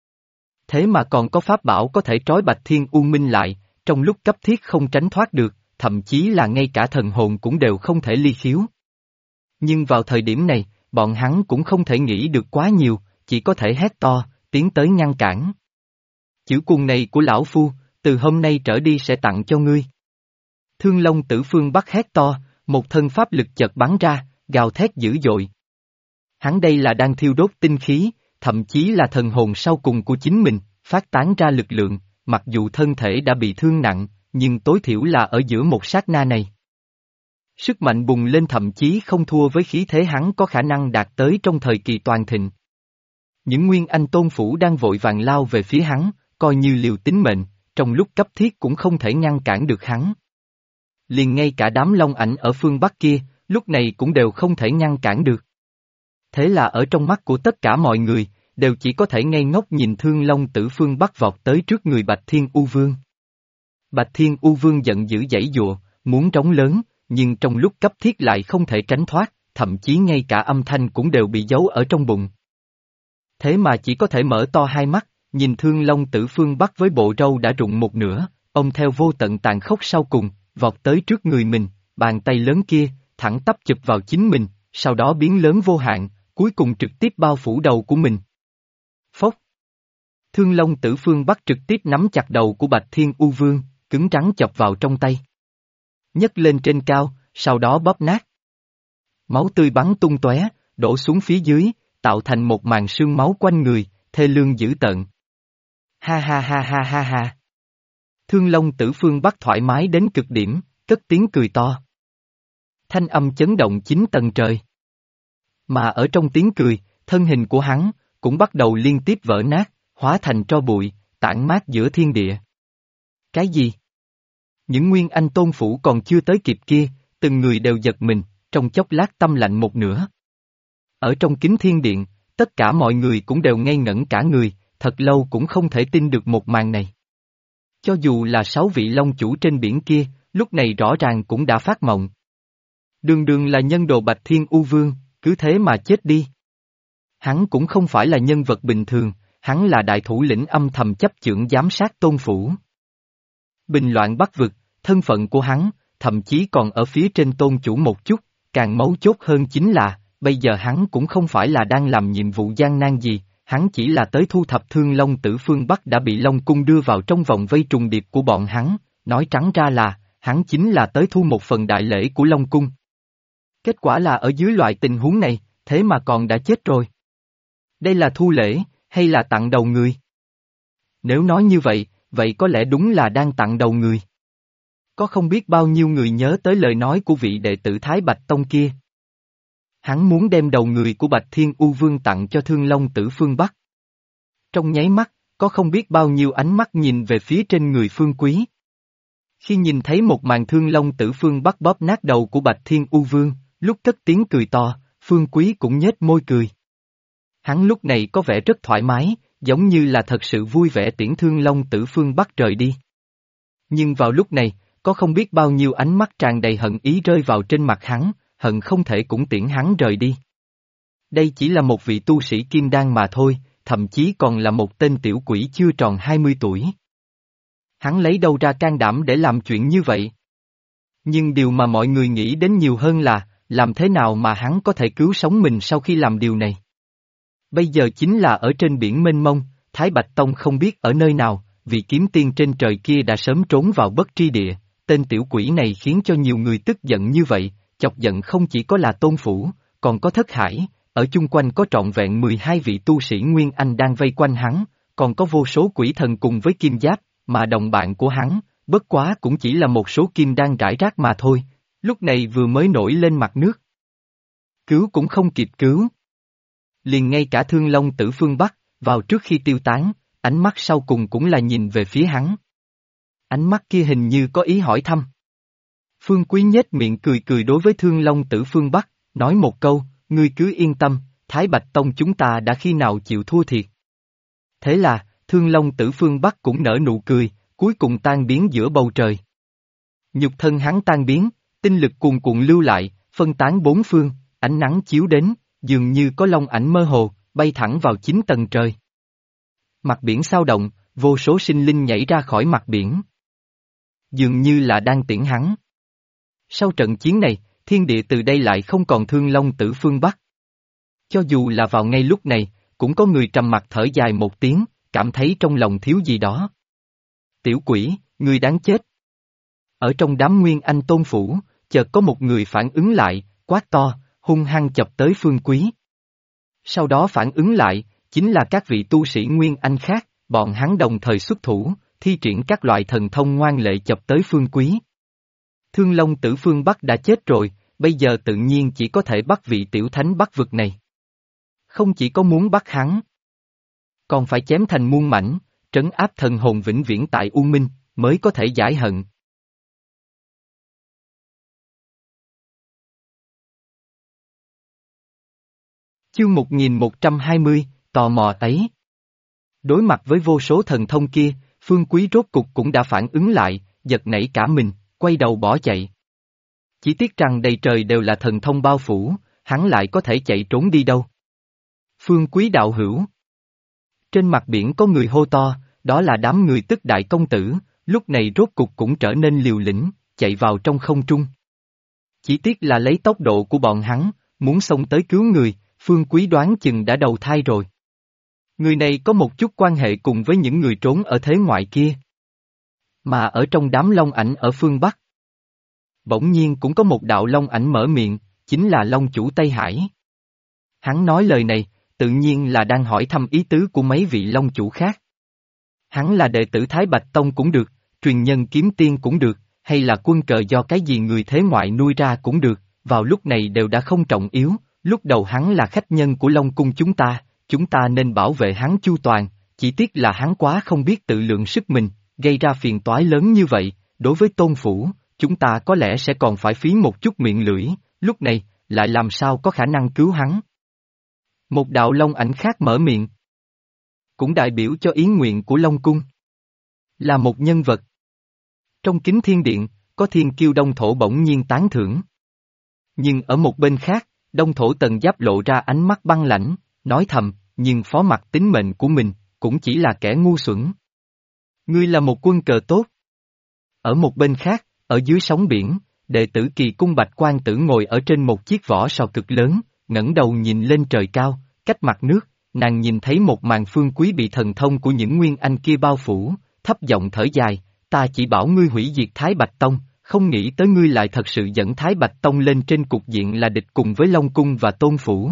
Thế mà còn có pháp bảo có thể trói Bạch Thiên U Minh lại, trong lúc cấp thiết không tránh thoát được, thậm chí là ngay cả thần hồn cũng đều không thể ly khiếu. Nhưng vào thời điểm này, bọn hắn cũng không thể nghĩ được quá nhiều, chỉ có thể hét to, tiến tới ngăn cản. Chữ cuồng này của lão phu, từ hôm nay trở đi sẽ tặng cho ngươi. Thương Long Tử Phương Bắc hét to, một thân pháp lực chợt bắn ra, gào thét dữ dội. Hắn đây là đang thiêu đốt tinh khí, thậm chí là thần hồn sau cùng của chính mình, phát tán ra lực lượng, mặc dù thân thể đã bị thương nặng, nhưng tối thiểu là ở giữa một sát na này. Sức mạnh bùng lên thậm chí không thua với khí thế hắn có khả năng đạt tới trong thời kỳ toàn thịnh. Những Nguyên Anh Tôn Phủ đang vội vàng lao về phía hắn, coi như liều tính mệnh, trong lúc cấp thiết cũng không thể ngăn cản được hắn. Liền ngay cả đám long ảnh ở phương Bắc kia, lúc này cũng đều không thể ngăn cản được. Thế là ở trong mắt của tất cả mọi người, đều chỉ có thể ngây ngốc nhìn Thương Long Tử phương Bắc vọt tới trước người Bạch Thiên U Vương. Bạch Thiên U Vương giận dữ giãy giụa, muốn trống lớn, nhưng trong lúc cấp thiết lại không thể tránh thoát, thậm chí ngay cả âm thanh cũng đều bị giấu ở trong bụng. Thế mà chỉ có thể mở to hai mắt, nhìn Thương Long Tử phương Bắc với bộ râu đã rụng một nửa, ông theo vô tận tàn khốc sau cùng, vọt tới trước người mình, bàn tay lớn kia, thẳng tắp chụp vào chính mình, sau đó biến lớn vô hạn, cuối cùng trực tiếp bao phủ đầu của mình. Phốc! Thương Long Tử phương Bắc trực tiếp nắm chặt đầu của Bạch Thiên U Vương, cứng rắn chọc vào trong tay. Nhấc lên trên cao, sau đó bóp nát. Máu tươi bắn tung tóe, đổ xuống phía dưới, tạo thành một màn sương máu quanh người, thê lương dữ tợn. Ha ha ha ha ha ha. Thương Long Tử Phương Bắc thoải mái đến cực điểm, cất tiếng cười to. Thanh âm chấn động 9 tầng trời. Mà ở trong tiếng cười, thân hình của hắn cũng bắt đầu liên tiếp vỡ nát, hóa thành tro bụi, tản mát giữa thiên địa. Cái gì? Những nguyên anh tôn phủ còn chưa tới kịp kia, từng người đều giật mình, trong chốc lát tâm lạnh một nửa. Ở trong kính thiên điện, tất cả mọi người cũng đều ngây ngẩn cả người, thật lâu cũng không thể tin được một màn này. Cho dù là 6 vị long chủ trên biển kia, lúc này rõ ràng cũng đã phát mộng. Đường đường là nhân đồ Bạch Thiên U Vương, cứ thế mà chết đi. Hắn cũng không phải là nhân vật bình thường, hắn là đại thủ lĩnh âm thầm chấp chưởng giám sát tôn phủ. Bình loạn Bắc vực, thân phận của hắn, thậm chí còn ở phía trên tôn chủ một chút, càng mấu chốt hơn chính là, bây giờ hắn cũng không phải là đang làm nhiệm vụ gian nan gì, hắn chỉ là tới thu thập Thương Long Tử Phương Bắc đã bị Long Cung đưa vào trong vòng vây trùng điệp của bọn hắn, nói trắng ra là, hắn chính là tới thu một phần đại lễ của Long Cung. Kết quả là ở dưới loại tình huống này, thế mà còn đã chết rồi. Đây là thu lễ, hay là tặng đầu người? Nếu nói như vậy, vậy có lẽ đúng là đang tặng đầu người. Có không biết bao nhiêu người nhớ tới lời nói của vị đệ tử Thái Bạch Tông kia. Hắn muốn đem đầu người của Bạch Thiên U Vương tặng cho Thương Long Tử Phương Bắc. Trong nháy mắt, có không biết bao nhiêu ánh mắt nhìn về phía trên người Phương Quý. Khi nhìn thấy một màn Thương Long Tử Phương Bắc bóp nát đầu của Bạch Thiên U Vương, lúc cất tiếng cười to, Phương Quý cũng nhếch môi cười. Hắn lúc này có vẻ rất thoải mái, giống như là thật sự vui vẻ tiễn Thương Long Tử Phương Bắc rời đi. Nhưng vào lúc này, có không biết bao nhiêu ánh mắt tràn đầy hận ý rơi vào trên mặt hắn, hận không thể cũng tiễn hắn rời đi. Đây chỉ là một vị tu sĩ kim đan mà thôi, thậm chí còn là một tên tiểu quỷ chưa tròn 20 tuổi. Hắn lấy đâu ra can đảm để làm chuyện như vậy? Nhưng điều mà mọi người nghĩ đến nhiều hơn là, làm thế nào mà hắn có thể cứu sống mình sau khi làm điều này? Bây giờ chính là ở trên biển mênh mông, Thái Bạch Tông không biết ở nơi nào, vị kiếm tiên trên trời kia đã sớm trốn vào bất tri địa, tên tiểu quỷ này khiến cho nhiều người tức giận như vậy, chọc giận không chỉ có là Tôn Phủ, còn có Thất Hải, ở chung quanh có trọn vẹn 12 vị tu sĩ Nguyên Anh đang vây quanh hắn, còn có vô số quỷ thần cùng với kim giáp, mà đồng bạn của hắn, bất quá cũng chỉ là một số kim đan rải rác mà thôi, lúc này vừa mới nổi lên mặt nước. Cứu cũng không kịp cứu. Liền ngay cả Thương Long Tử Phương Bắc, vào trước khi tiêu tán, ánh mắt sau cùng cũng là nhìn về phía hắn. Ánh mắt kia hình như có ý hỏi thăm. Phương Quý nhếch miệng cười cười đối với Thương Long Tử Phương Bắc, nói một câu, ngươi cứ yên tâm, Thái Bạch Tông chúng ta đã khi nào chịu thua thiệt. Thế là, Thương Long Tử Phương Bắc cũng nở nụ cười, cuối cùng tan biến giữa bầu trời. Nhục thân hắn tan biến, tinh lực cuồn cuộn lưu lại, phân tán bốn phương, ánh nắng chiếu đến, dường như có long ảnh mơ hồ, bay thẳng vào 9 tầng trời. Mặt biển sao động, vô số sinh linh nhảy ra khỏi mặt biển. Dường như là đang tiễn hắn. Sau trận chiến này, thiên địa từ đây lại không còn Thương Long Tử Phương Bắc. Cho dù là vào ngay lúc này, cũng có người trầm mặc thở dài một tiếng, cảm thấy trong lòng thiếu gì đó. Tiểu quỷ, ngươi đáng chết. Ở trong đám Nguyên Anh Tôn Phủ, chợt có một người phản ứng lại, quát to, hung hăng chọc tới Phương Quý. Sau đó phản ứng lại, chính là các vị tu sĩ Nguyên Anh khác, bọn hắn đồng thời xuất thủ, thi triển các loại thần thông ngoan lệ chọc tới Phương Quý. Thương Long Tử Phương Bắc đã chết rồi, bây giờ tự nhiên chỉ có thể bắt vị tiểu thánh Bắc vực này. Không chỉ có muốn bắt hắn, còn phải chém thành muôn mảnh, trấn áp thần hồn vĩnh viễn tại U Minh, mới có thể giải hận. Chương 1120, tò mò ấy. Đối mặt với vô số thần thông kia, Phương Quý rốt cục cũng đã phản ứng lại, giật nảy cả mình, quay đầu bỏ chạy. Chỉ tiếc rằng đầy trời đều là thần thông bao phủ, hắn lại có thể chạy trốn đi đâu. Phương Quý đạo hữu. Trên mặt biển có người hô to, đó là đám người Tức Đại Công Tử, lúc này rốt cục cũng trở nên liều lĩnh, chạy vào trong không trung. Chỉ tiếc là lấy tốc độ của bọn hắn, muốn xông tới cứu người, Phương Quý đoán chừng đã đầu thai rồi. Người này có một chút quan hệ cùng với những người trốn ở thế ngoại kia. Mà ở trong đám long ảnh ở phương Bắc, bỗng nhiên cũng có một đạo long ảnh mở miệng, chính là Long chủ Tây Hải. Hắn nói lời này, tự nhiên là đang hỏi thăm ý tứ của mấy vị long chủ khác. Hắn là đệ tử Thái Bạch Tông cũng được, truyền nhân kiếm tiên cũng được, hay là quân cờ do cái gì người thế ngoại nuôi ra cũng được, vào lúc này đều đã không trọng yếu, lúc đầu hắn là khách nhân của Long cung chúng ta nên bảo vệ hắn chu toàn, chỉ tiếc là hắn quá không biết tự lượng sức mình, gây ra phiền toái lớn như vậy, đối với Tôn phủ, chúng ta có lẽ sẽ còn phải phí một chút miệng lưỡi, lúc này, lại làm sao có khả năng cứu hắn. Một đạo long ảnh khác mở miệng, cũng đại biểu cho ý nguyện của Long cung. Là một nhân vật. Trong kính thiên điện, có thiên kiêu Đông Thổ bỗng nhiên tán thưởng. Nhưng ở một bên khác, Đông Thổ Tần Giáp lộ ra ánh mắt băng lãnh, nói thầm, nhưng phó mặc tính mệnh của mình, cũng chỉ là kẻ ngu xuẩn. Ngươi là một quân cờ tốt. Ở một bên khác, ở dưới sóng biển, đệ tử Kỳ cung Bạch Quan Tử ngồi ở trên một chiếc vỏ sò cực lớn, ngẩng đầu nhìn lên trời cao, cách mặt nước, nàng nhìn thấy một màn phương quý bị thần thông của những nguyên anh kia bao phủ, thấp giọng thở dài, ta chỉ bảo ngươi hủy diệt Thái Bạch Tông, không nghĩ tới ngươi lại thật sự dẫn Thái Bạch Tông lên trên cục diện là địch cùng với Long cung và Tôn phủ.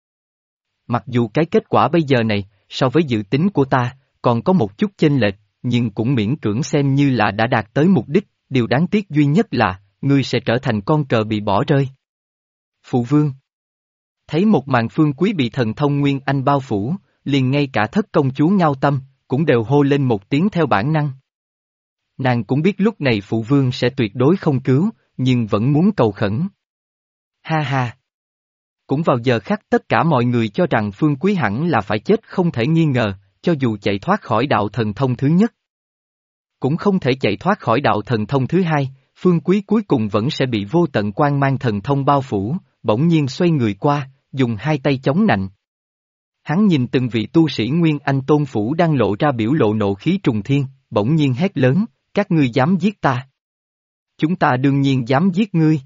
Mặc dù cái kết quả bây giờ này, so với dự tính của ta, còn có một chút chênh lệch, nhưng cũng miễn cưỡng xem như là đã đạt tới mục đích, điều đáng tiếc duy nhất là, ngươi sẽ trở thành con cờ bị bỏ rơi. Phụ vương thấy một màn phương quý bị thần thông Nguyên Anh bao phủ, liền ngay cả thất công chúa Ngao Tâm, cũng đều hô lên một tiếng theo bản năng. Nàng cũng biết lúc này phụ vương sẽ tuyệt đối không cứu, nhưng vẫn muốn cầu khẩn. Ha ha! Cũng vào giờ khắc tất cả mọi người cho rằng phương quý hẳn là phải chết không thể nghi ngờ, cho dù chạy thoát khỏi đạo thần thông thứ nhất. Cũng không thể chạy thoát khỏi đạo thần thông thứ hai, phương quý cuối cùng vẫn sẽ bị vô tận quang mang thần thông bao phủ, bỗng nhiên xoay người qua, dùng hai tay chống nạnh. Hắn nhìn từng vị tu sĩ Nguyên Anh Tôn phủ đang lộ ra biểu lộ nộ khí trùng thiên, bỗng nhiên hét lớn, các ngươi dám giết ta. Chúng ta đương nhiên dám giết ngươi.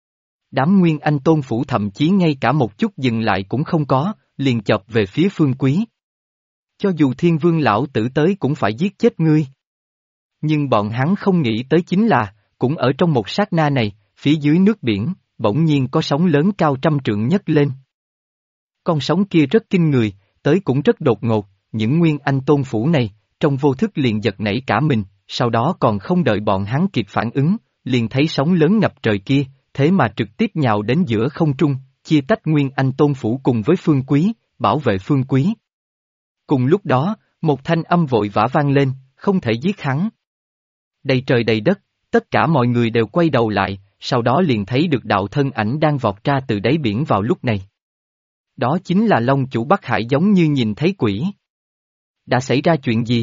Đám Nguyên Anh Tôn phủ thậm chí ngay cả một chút dừng lại cũng không có, liền chộp về phía phương quý. Cho dù Thiên Vương lão tử tới cũng phải giết chết ngươi. Nhưng bọn hắn không nghĩ tới chính là, cũng ở trong một sát na này, phía dưới nước biển, bỗng nhiên có sóng lớn cao 100 trượng nhấc lên. Con sóng kia rất kinh người, tới cũng rất đột ngột, những Nguyên Anh Tôn phủ này, trong vô thức liền giật nảy cả mình, sau đó còn không đợi bọn hắn kịp phản ứng, liền thấy sóng lớn ngập trời kia, thế mà trực tiếp nhào đến giữa không trung, chia tách Nguyên Anh Tôn phủ cùng với phương quý, bảo vệ phương quý. Cùng lúc đó, một thanh âm vội vã vang lên, không thể giết hắn. Đầy trời đầy đất, tất cả mọi người đều quay đầu lại, sau đó liền thấy được đạo thân ảnh đang vọt ra từ đáy biển vào lúc này. Đó chính là Long chủ Bắc Hải giống như nhìn thấy quỷ. Đã xảy ra chuyện gì?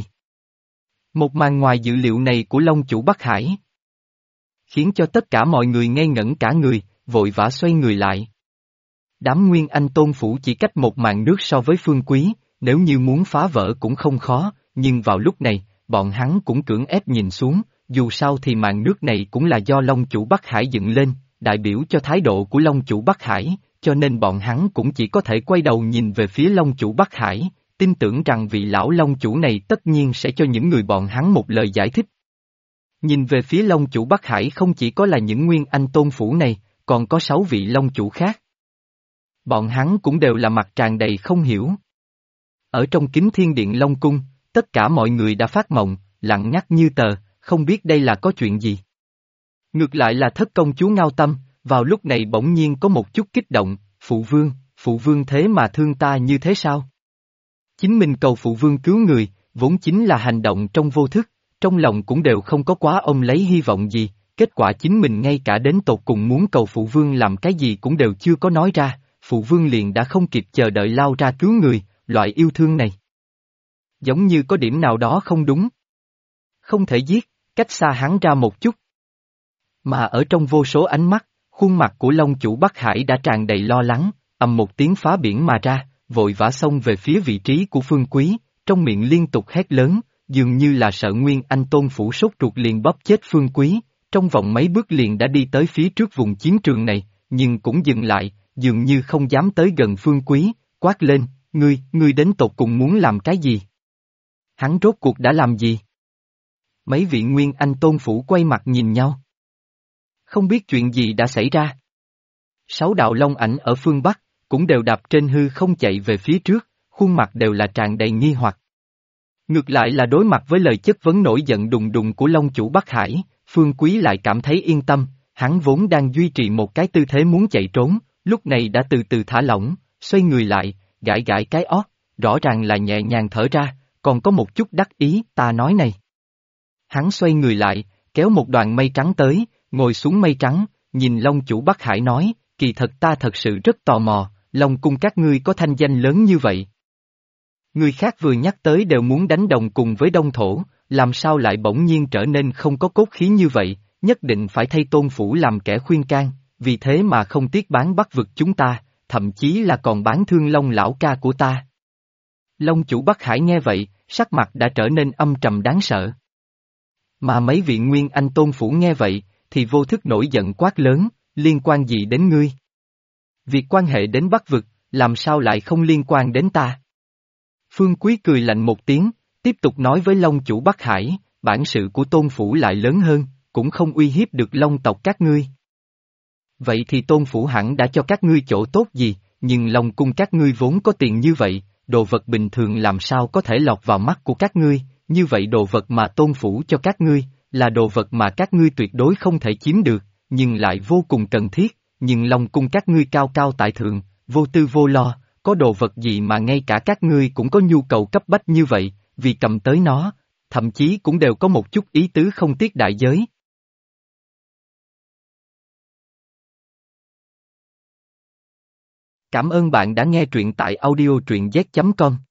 Một màn ngoài dự liệu này của Long chủ Bắc Hải khiến cho tất cả mọi người ngây ngẩn cả người, vội vã xoay người lại. Đám Nguyên Anh Tôn phủ chỉ cách một màn nước so với phương quý, nếu như muốn phá vỡ cũng không khó, nhưng vào lúc này, bọn hắn cũng cưỡng ép nhìn xuống, dù sao thì màn nước này cũng là do Long chủ Bắc Hải dựng lên, đại biểu cho thái độ của Long chủ Bắc Hải, cho nên bọn hắn cũng chỉ có thể quay đầu nhìn về phía Long chủ Bắc Hải, tin tưởng rằng vị lão Long chủ này tất nhiên sẽ cho những người bọn hắn một lời giải thích. Nhìn về phía Long chủ Bắc Hải không chỉ có là những Nguyên Anh Tôn phủ này, còn có 6 vị Long chủ khác. Bọn hắn cũng đều là mặt tràn đầy không hiểu. Ở trong kính thiên điện Long cung, tất cả mọi người đã phát mộng, lặng ngắt như tờ, không biết đây là có chuyện gì. Ngược lại là thất công chúa Ngao Tâm, vào lúc này bỗng nhiên có một chút kích động, phụ vương thế mà thương ta như thế sao? Chính mình cầu phụ vương cứu người, vốn chính là hành động trong vô thức, trong lòng cũng đều không có quá ôm lấy hy vọng gì, kết quả chính mình ngay cả đến tột cùng muốn cầu phụ vương làm cái gì cũng đều chưa có nói ra, phụ vương liền đã không kịp chờ đợi lao ra cứu người, loại yêu thương này. Giống như có điểm nào đó không đúng. Không thể giết, cách xa hắn ra một chút. Mà ở trong vô số ánh mắt, khuôn mặt của Long chủ Bắc Hải đã tràn đầy lo lắng, ầm một tiếng phá biển mà ra, vội vã xông về phía vị trí của phương quý, trong miệng liên tục hét lớn, dường như là sợ Nguyên Anh Tôn phủ sốt ruột liền bóp chết phương quý, trong vòng mấy bước liền đã đi tới phía trước vùng chiến trường này, nhưng cũng dừng lại, dường như không dám tới gần phương quý, quát lên, ngươi đến tột cùng muốn làm cái gì? Hắn rốt cuộc đã làm gì? Mấy vị Nguyên Anh tôn phủ quay mặt nhìn nhau. Không biết chuyện gì đã xảy ra. 6 đạo long ảnh ở phương Bắc, cũng đều đạp trên hư không chạy về phía trước, khuôn mặt đều là tràn đầy nghi hoặc. Ngược lại là đối mặt với lời chất vấn nổi giận đùng đùng của Long chủ Bắc Hải, Phương Quý lại cảm thấy yên tâm, hắn vốn đang duy trì một cái tư thế muốn chạy trốn, lúc này đã từ từ thả lỏng, xoay người lại, gãi gãi cái ót, rõ ràng là nhẹ nhàng thở ra, còn có một chút đắc ý, ta nói này. Hắn xoay người lại, kéo một đoàn mây trắng tới, ngồi xuống mây trắng, nhìn Long chủ Bắc Hải nói, kỳ thật ta thật sự rất tò mò, Long cung các ngươi có thanh danh lớn như vậy. Người khác vừa nhắc tới đều muốn đánh đồng cùng với Đông Thổ, làm sao lại bỗng nhiên trở nên không có cốt khí như vậy, nhất định phải thay Tôn Phủ làm kẻ khuyên can, vì thế mà không tiếc bán Bắc vực chúng ta, thậm chí là còn bán Thương Long lão ca của ta. Long chủ Bắc Hải nghe vậy, sắc mặt đã trở nên âm trầm đáng sợ. Mà mấy vị Nguyên Anh Tôn Phủ nghe vậy, thì vô thức nổi giận quát lớn, liên quan gì đến ngươi? Việc quan hệ đến Bắc vực, làm sao lại không liên quan đến ta? Phương Quý cười lạnh một tiếng, tiếp tục nói với Long chủ Bắc Hải, bản sự của Tôn Phủ lại lớn hơn, cũng không uy hiếp được Long tộc các ngươi. Vậy thì Tôn Phủ hẳn đã cho các ngươi chỗ tốt gì, nhưng Long cung các ngươi vốn có tiền như vậy, đồ vật bình thường làm sao có thể lọt vào mắt của các ngươi, như vậy đồ vật mà Tôn Phủ cho các ngươi, là đồ vật mà các ngươi tuyệt đối không thể chiếm được, nhưng lại vô cùng cần thiết, nhưng Long cung các ngươi cao cao tại thượng, vô tư vô lo, có đồ vật gì mà ngay cả các ngươi cũng có nhu cầu cấp bách như vậy, vì cầm tới nó, thậm chí cũng đều có một chút ý tứ không tiếc đại giới. Cảm ơn bạn đã nghe truyện tại audio truyện z.com.